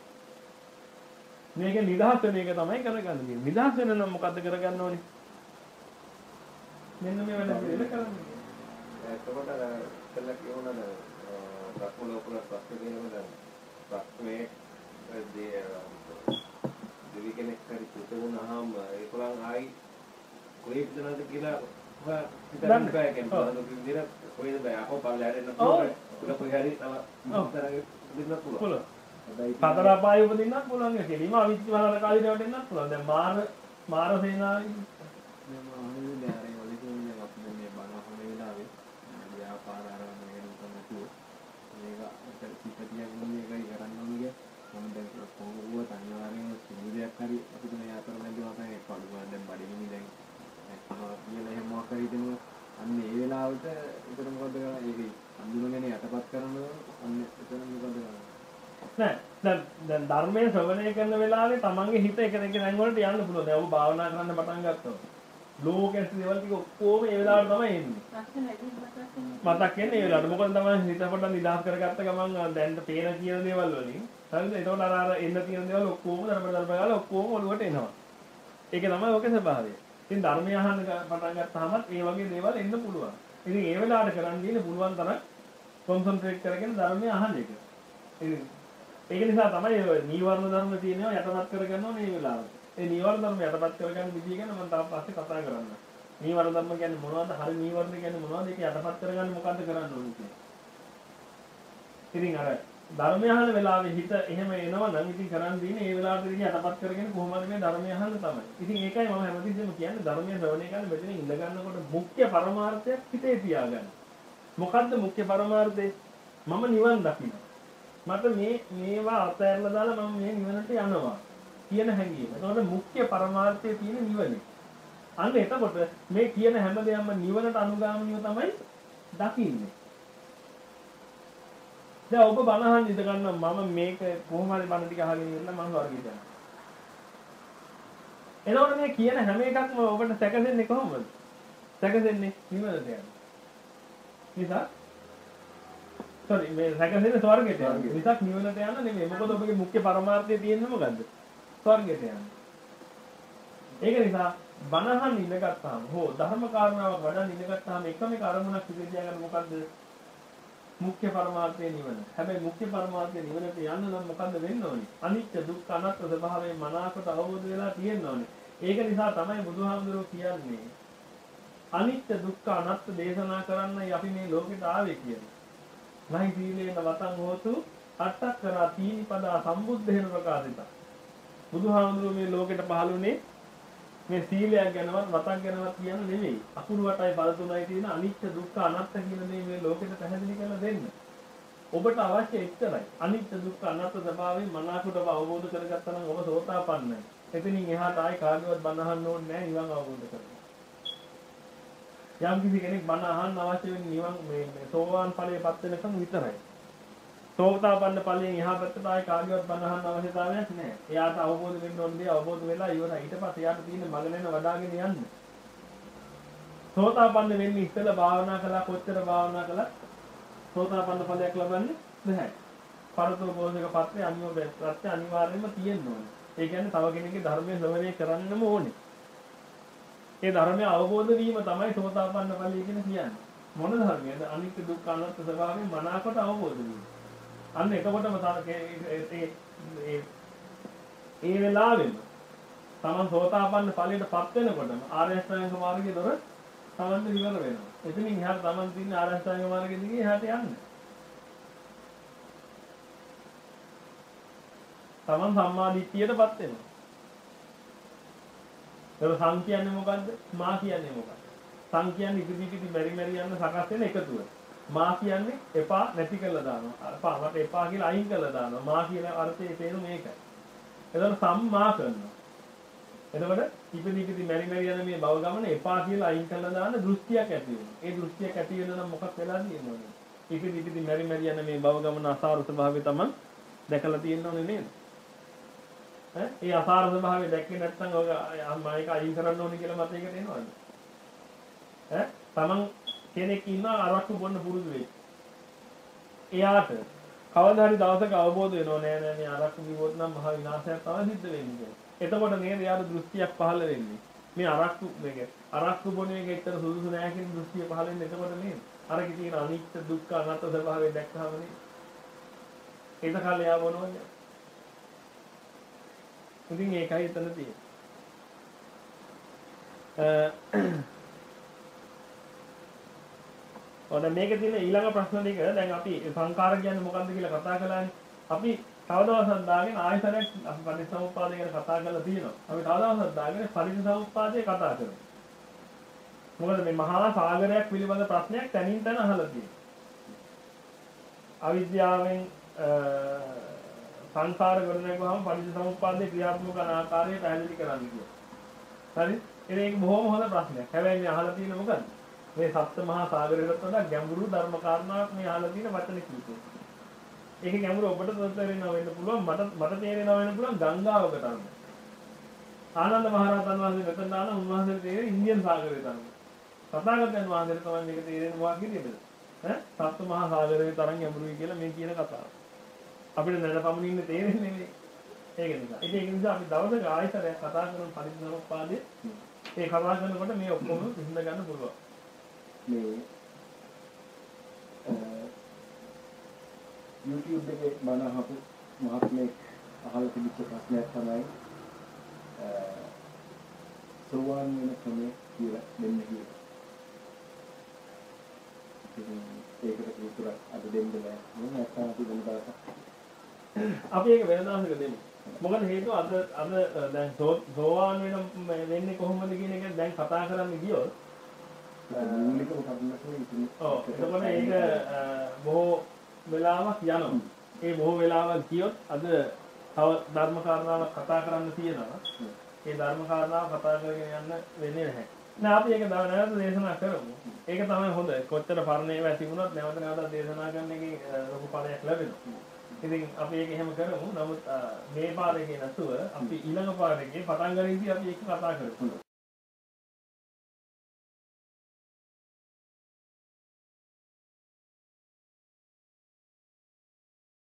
මේක නිදහස් වෙන එක තමයි කරගන්නේ. නිදහස් වෙන නම් මොකද්ද කරගන්න ඕනේ? මෙන්න මේ වැඩ පිළිවෙල කරන්නේ. එතකොට කළා කියවනද ප්‍රශ්න ලෝකවල ප්‍රශ්න දෙනවද? ප්‍රශ්නේ ඒ දෙවි කෙනෙක් හරි පුතුණාම ඒකලන් ආයි කොහෙද යනද කියලා හිතන්න බෑ කියන්නේ. මොනවද විදිහට කොහෙද බෑ අපෝ පල්ලයට එන්න පුළුවන්. ඒක කොහේ හරි තව විතරක් දෙන්න පුළුවන්. සතර අපාය උපදින්නත් පුළුවන් කෙලිම අවිච්ච වලට කාලේ වැටෙන්නත් පුළුවන්. දැන් මාර මාර සේනාවේ මේ මානෙ දැරේ වලේ කියන්නේ අපි මේ බණ අහන වෙලාවේ ව්‍යාපාර ආරම්භ වෙන උතනතු මේක අපිට පිටියක් නෙමෙයි එකයි කරන්න ඕනේ. මම දැන් කොහොමද අනිවාර්යයෙන්ම සිහියක් හරි අපිට මේ අතර නැද්දම තමයි පඩුවා දැන් බඩගිනි දැන් නැත්නම් කියලා එහෙම මොකක් හරි දෙනවා. අන්න ඒ වෙලාවට එතන මොකද කරන්නේ? ඒක අඳුනගෙන යටපත් කරනවා. අන්න එතන මොකද කරන්නේ? නෑ දැන් දැන් ධර්මයේ ශ්‍රවණය කරන වෙලාවේ තමන්ගේ හිත එක එක තැන් වලට යන්න පුළුවන්. දැන් ඔබ භාවනා කරන්න පටන් ගත්තා. ලෝකයේ දේවල් ටික ඔක්කොම ඒ වෙලාවට තමයි එන්නේ. ප්‍රශ්න නැති මතක් මතක් වෙන්නේ ඒ වෙලාවට. මොකද තමයි හිත පොඩ්ඩක් නිදහස් කරගත්ත ගමන් දැන් පේන කියන දේවල් වලින් හරිද? ඒතකොට අර අර එන්න තියෙන දේවල් ඔක්කොම ධර්ම ධර්ම ගාලා ඔක්කොම ඔළුවට එනවා. ඒක තමයි ඔකේ ස්වභාවය. ඉතින් ධර්මය අහන්න පටන් ගත්තාමත් ඒ වගේ දේවල් එන්න පුළුවන්. ඉතින් ඒ වෙලාවට කරන් ගියේ පුළුවන් තරම් කොන්සන්ට්‍රේට් කරගෙන ධර්මය අහන්න එක. ඉතින් ඒක නිසා තමයි ඔය නීවරණ ධර්ම තියෙනවා යටපත් කරගන්න ඕනේ මේ වෙලාවට. ඒ නීවරණ ධර්ම යටපත් කරගන්න විදිය ගැන මම තාම පස්සේ කතා කරන්න. නීවරණ ධර්ම කියන්නේ මොනවද? හරි නීවරණ කියන්නේ මොනවද? ඒක යටපත් කරගන්න මොකද්ද කරන්න ඕනේ කියලා. ඉතින් අර ධර්මය අහන වෙලාවේ හිත එහෙම එනවා නම් ඉතින් කරන් දිනේ ඒ වෙලාවට ඉතින් යටපත් කරගෙන කොහොමද මේ ධර්මය අහන්න තමයි. ඉතින් ඒකයි මම හැමතිස්සෙම කියන්නේ ධර්මය ශ්‍රවණය කරන මෙතන ඉඳ ගන්නකොට මුඛ්‍ය පරමාර්ථයක් හිතේ තියාගන්න. මොකද්ද මුඛ්‍ය පරමාර්ථය? මම නිවන් දකින්න. මට මේ මේවා අතහැරලා දාලා මම මේ නිවනට යනවා කියන හැඟීම. එතකොට මුඛ්‍ය පරමාර්ථයේ තියෙන නිවනේ. අන්න එතකොට මේ කියන හැම දෙයක්ම නිවනට අනුගාමීව තමයි දකින්නේ. දැන් ඔබ බණ අහන්න ඉඳ ගන්නවා මම මේක කොහොම හරි බණ ටික අහගෙන ඉන්න මම වර්ගයට යනවා. එතකොට මේ කියන හැම එකක්ම ඔබට සැකසෙන්නේ කොහොමද? සැකසෙන්නේ නිවනට යනවා. නිසා sorry මේ සැකසෙන්නේ ස්වර්ගයට යනවා. මිසක් නිවනට යන්න නෙමෙයි. මොකද ඔබගේ මුඛ්‍ය පරමාර්ථය තියෙන්නේ මොකද්ද? ස්වර්ගයට යන්න. ඒක නිසා බණ අහන්න ඉඳගත්තාම හෝ ධර්ම කාරණාවක් වඩන්න ඉඳගත්තාම එකම එක අරමුණක් ඉඳ තියාගන්න මොකද්ද? මුඛ්‍ය පරමාර්ථය නිවන. හැබැයි මුඛ්‍ය පරමාර්ථය නිවනට යන්න නම් මොකද්ද වෙන්න ඕනේ? අනිත්‍ය දුක්ඛ අනාත්ම ස්වභාවයෙන් මනාකොට අවබෝධ වෙලා තියෙන්න ඕනේ. ඒක නිසා තමයි බුදුහාමුදුරුවෝ කියන්නේ අනිත්‍ය දුක්ඛ අනාත්ම දේශනා කරන්නයි අපි මේ ලෝකෙට ආවේ කියන්නේ. නයි සීලේන වතං හෝතු අට්ඨකරා තීනිපදා සම්බුද්ධේන ප්‍රකාශිතා. බුදුහාමුදුරුවෝ මේ ලෝකෙට පහළුනේ මේ සීලයක් ගැනවත් වතක් ගැනවත් කියන නෙවෙයි. අකුරු වටයි පද තුනයි තියෙන අනිත්‍ය දුක්ඛ අනාත්ම කියන දේ මේ ලෝකෙට පැහැදිලි කරලා දෙන්න. ඔබට අවශ්‍ය එච්චරයි. අනිත්‍ය දුක්ඛ අනාත්ම ස්වභාවයෙන් මනාකොට අවබෝධ කරගත්තා නම් ඔබ සෝතාපන්නයි. එතනින් එහාට ආයි කාගේවත් බණ අහන්න ඕනේ නැහැ නිවන් අවබෝධ කරගන්න. යම් කිසි කෙනෙක් බණ අහන්න අවශ්‍ය වෙන්නේ නිවන් මේ සෝවාන් ඵලයේපත් වෙනකම් විතරයි. සෝතාපන්න ඵලයෙන් එහා පැත්තට ආයි කාගේවත් බණ අහන්න අවශ්‍යතාවයක් නැහැ. එයාට අවබෝධ වෙන්න ඕන දේ අවබෝධ වෙලා ඉවරයි. ඊට පස්සේ එයාට තියෙන මගලෙන වඩාගෙන යන්න. සෝතාපන්න වෙන්නේ ඉස්සෙල්ලා භාවනා කළා කොච්චර භාවනා කළා සෝතාපන්න ඵලයක් ලබන්නේ නැහැ. පරතෝ බෝධික පත්‍රය අනිවාර්ය ප්‍රත්‍ය අනිවාර්යයෙන්ම තියෙන්න ඕනේ. ඒ කියන්නේ තව කෙනෙක්ගේ ධර්මයේ ශ්‍රවණය කරන්නම ඕනේ. ඒ ධර්මය අවබෝධ වීම තමයි සෝතාපන්න ඵලය කියන්නේ. මොන ධර්මයේද? අනිත්‍ය දුක්ඛ අනාත්ම ස්වභාවයෙන් මනාකොට අවබෝධ වීම. අන්න එතකොටම ඒ ඒ වෙලාවෙම තමන් සෝතාපන්න ඵලයටපත් වෙනකොටම ආර්ය අෂ්ටාංග මාර්ගයේ දොර තමන්ට විවර වෙනවා. එතනින් එහාට තමන් තියෙන ආර්ය අෂ්ටාංග මාර්ගයේ දිගේ එහාට යන්න. තමන් සම්මා දිට්ඨියටපත් වෙනවා. ඒක සං කියන්නේ මොකද්ද? මා කියන්නේ මොකක්ද? සං කියන්නේ ඉදිරි පිටි මෙරි මෙරි යන සකස් වෙන එකතුව. මා කියන්නේ එපා නැති කරලා දානවා. එපා මට එපා කියලා අයින් කරලා දානවා. මා කියන අර්ථයේ තේරුම මේකයි. එතකොට සම්මා කරනවා. එතකොට ඉදිරි පිටි මෙරි මෙරි යන මේ භව ගමන එපා කියලා අයින් කරලා දාන දෘෂ්ටියක් ඇති වෙනවා. ඒ දෘෂ්ටියක් ඇති වෙන නම් මොකක් වෙලා තියෙනවද? ඉදිරි පිටි මෙරි මෙරි යන මේ භව ගමන අසාර ස්වභාවය තමයි දැකලා තියෙනවනේ නේද? ඒ අසාර ස්වභාවය දැක්කේ නැත්නම් ඔය මම ඒක අයින් කරන්න ඕනේ කියලා මතයකට එනවද? ඈ තමන් කෙනෙක් ඉන්නවා අරක්කු බොන්න පුරුදු වෙයි. එයාට කවදා හරි දවසක අවබෝධ වෙනවා නෑ නෑ මේ අරක්කු බිව්වොත් නම් මහ විනාශයක් තමයි සිද්ධ වෙන්නේ කියලා. එතකොට නේද යාට දෘෂ්ටියක් පහළ වෙන්නේ. මේ අරක්කු මේක අරක්කු බොන එක ඇත්තට සුදුසු නෑ කියන දෘෂ්ටිය පහළ වෙන්නේ එතකොට නේද? අරකේ තියෙන අනිත්‍ය දුක්ඛ අනාත්ම ස්වභාවය දැක්කහම නේද? ඒක කාලේ යා බොනවනේ. ඉතින් ඒකයි එතන තියෙන්නේ. ඔන්න මේකේ තියෙන ඊළඟ ප්‍රශ්න දෙක දැන් අපි සංකාර කියන්නේ මොකක්ද කියලා කතා කළානේ. අපි තවදවසක් දාගෙන ආයතනයක් අපි පරිසම්පාදය ගැන කතා කරලා තියෙනවා. අපි තවදවසක් දාගෙන පරිසම්පාදය කතා කරමු. මොකද මේ මහා සාගරයක් පිළිබඳ ප්‍රශ්නයක් තනින් තන අහලා තියෙනවා. අවිද්‍යාවෙන් සංකාර ගොඩනගුවාම පරිසම්පාදයේ ක්‍රියාත්මක කරන ආකාරය පැහැදිලි කරන්න කියලා. හරි? ඒක බොහොම හොඳ ප්‍රශ්නයක්. හැබැයි මේ අහලා තියෙන මොකද්ද? මේ සප්ත මහා සාගරයකට වඩා ගැඹුරු ධර්ම කාරණාවක් මේ අහලා තියෙන වචන කීපයක්. ඒකේ ගැඹුර ඔබට තේරෙනවා වෙන්න පුළුවන් මට මට තේරෙනවා වෙන්න පුළුවන් ගංගාවකට අරන්. ආනන්ද මහරහතන් වහන්සේ මෙතන දාන උන්වහන්සේට තේරෙන්නේ ඉන්දියන් සාගරයට අරන්. තථාගතයන් වහන්සේට තමයි මේක තේරෙන්නේ මොකක්ද කියන්නේද? ඈ සප්ත මහා සාගරයේ තරම් ගැඹුරුයි කියලා මේ කියන කතාව. අපිට නැදපමුණින්න තේරෙන්නේ නෙවෙයි. ඒක නිසා. ඒක නිසා අපි දවසක ආයතරයක් කතා කරන පරිසම්පාදයේ ඒ කතා කරනකොට මේ ඔක්කොම විසඳ ගන්න පුළුවන්. මේ YouTube එකේ බණ අහපු මහත්මයෙක් අහලා තිබිච්ච ප්‍රශ්නයක් තමයි සෝවාන් වෙන ක්‍රමය කියලා දෙන්න කියලා. ඉතින් ඒකට උත්තරයක් අද දෙන්න බෑ. මම නැත්තම් අපි වෙන දවසක් අපි ඒක වෙන දවසක දෙමු. මොකද හේතුව අද අද දැන් සෝවාන් වෙන වෙන්නේ කොහොමද කියන එක දැන් කතා කරන්න ගියොත් මූලික කරුණක් ඉතින් ඔව් එතකොට ඒක බොහෝ වෙලාවක් යනවා. ඒ බොහෝ වෙලාවක් කියොත් අද තව ධර්ම කාරණාවක් කතා කරන්න තියෙනවා. ඒ ධර්ම කාරණාව කතා කරගෙන යන්න වෙන්නේ නැහැ. නෑ අපි ඒක තව නැවත දේශනා කරමු. ඒක තමයි හොඳ. කොච්චර පරණේව ඇති වුණත් නැවත නැවතත් දේශනා කරන එකේ ලොකු ඵලයක් ලැබෙනවා. ඉතින් අපි ඒක එහෙම කරමු. නමුත් මේ පාරේ නැතුව අපි ඊළඟ පාරේ පටන් ගනිද්දී අපි ඒක කතා කරමු.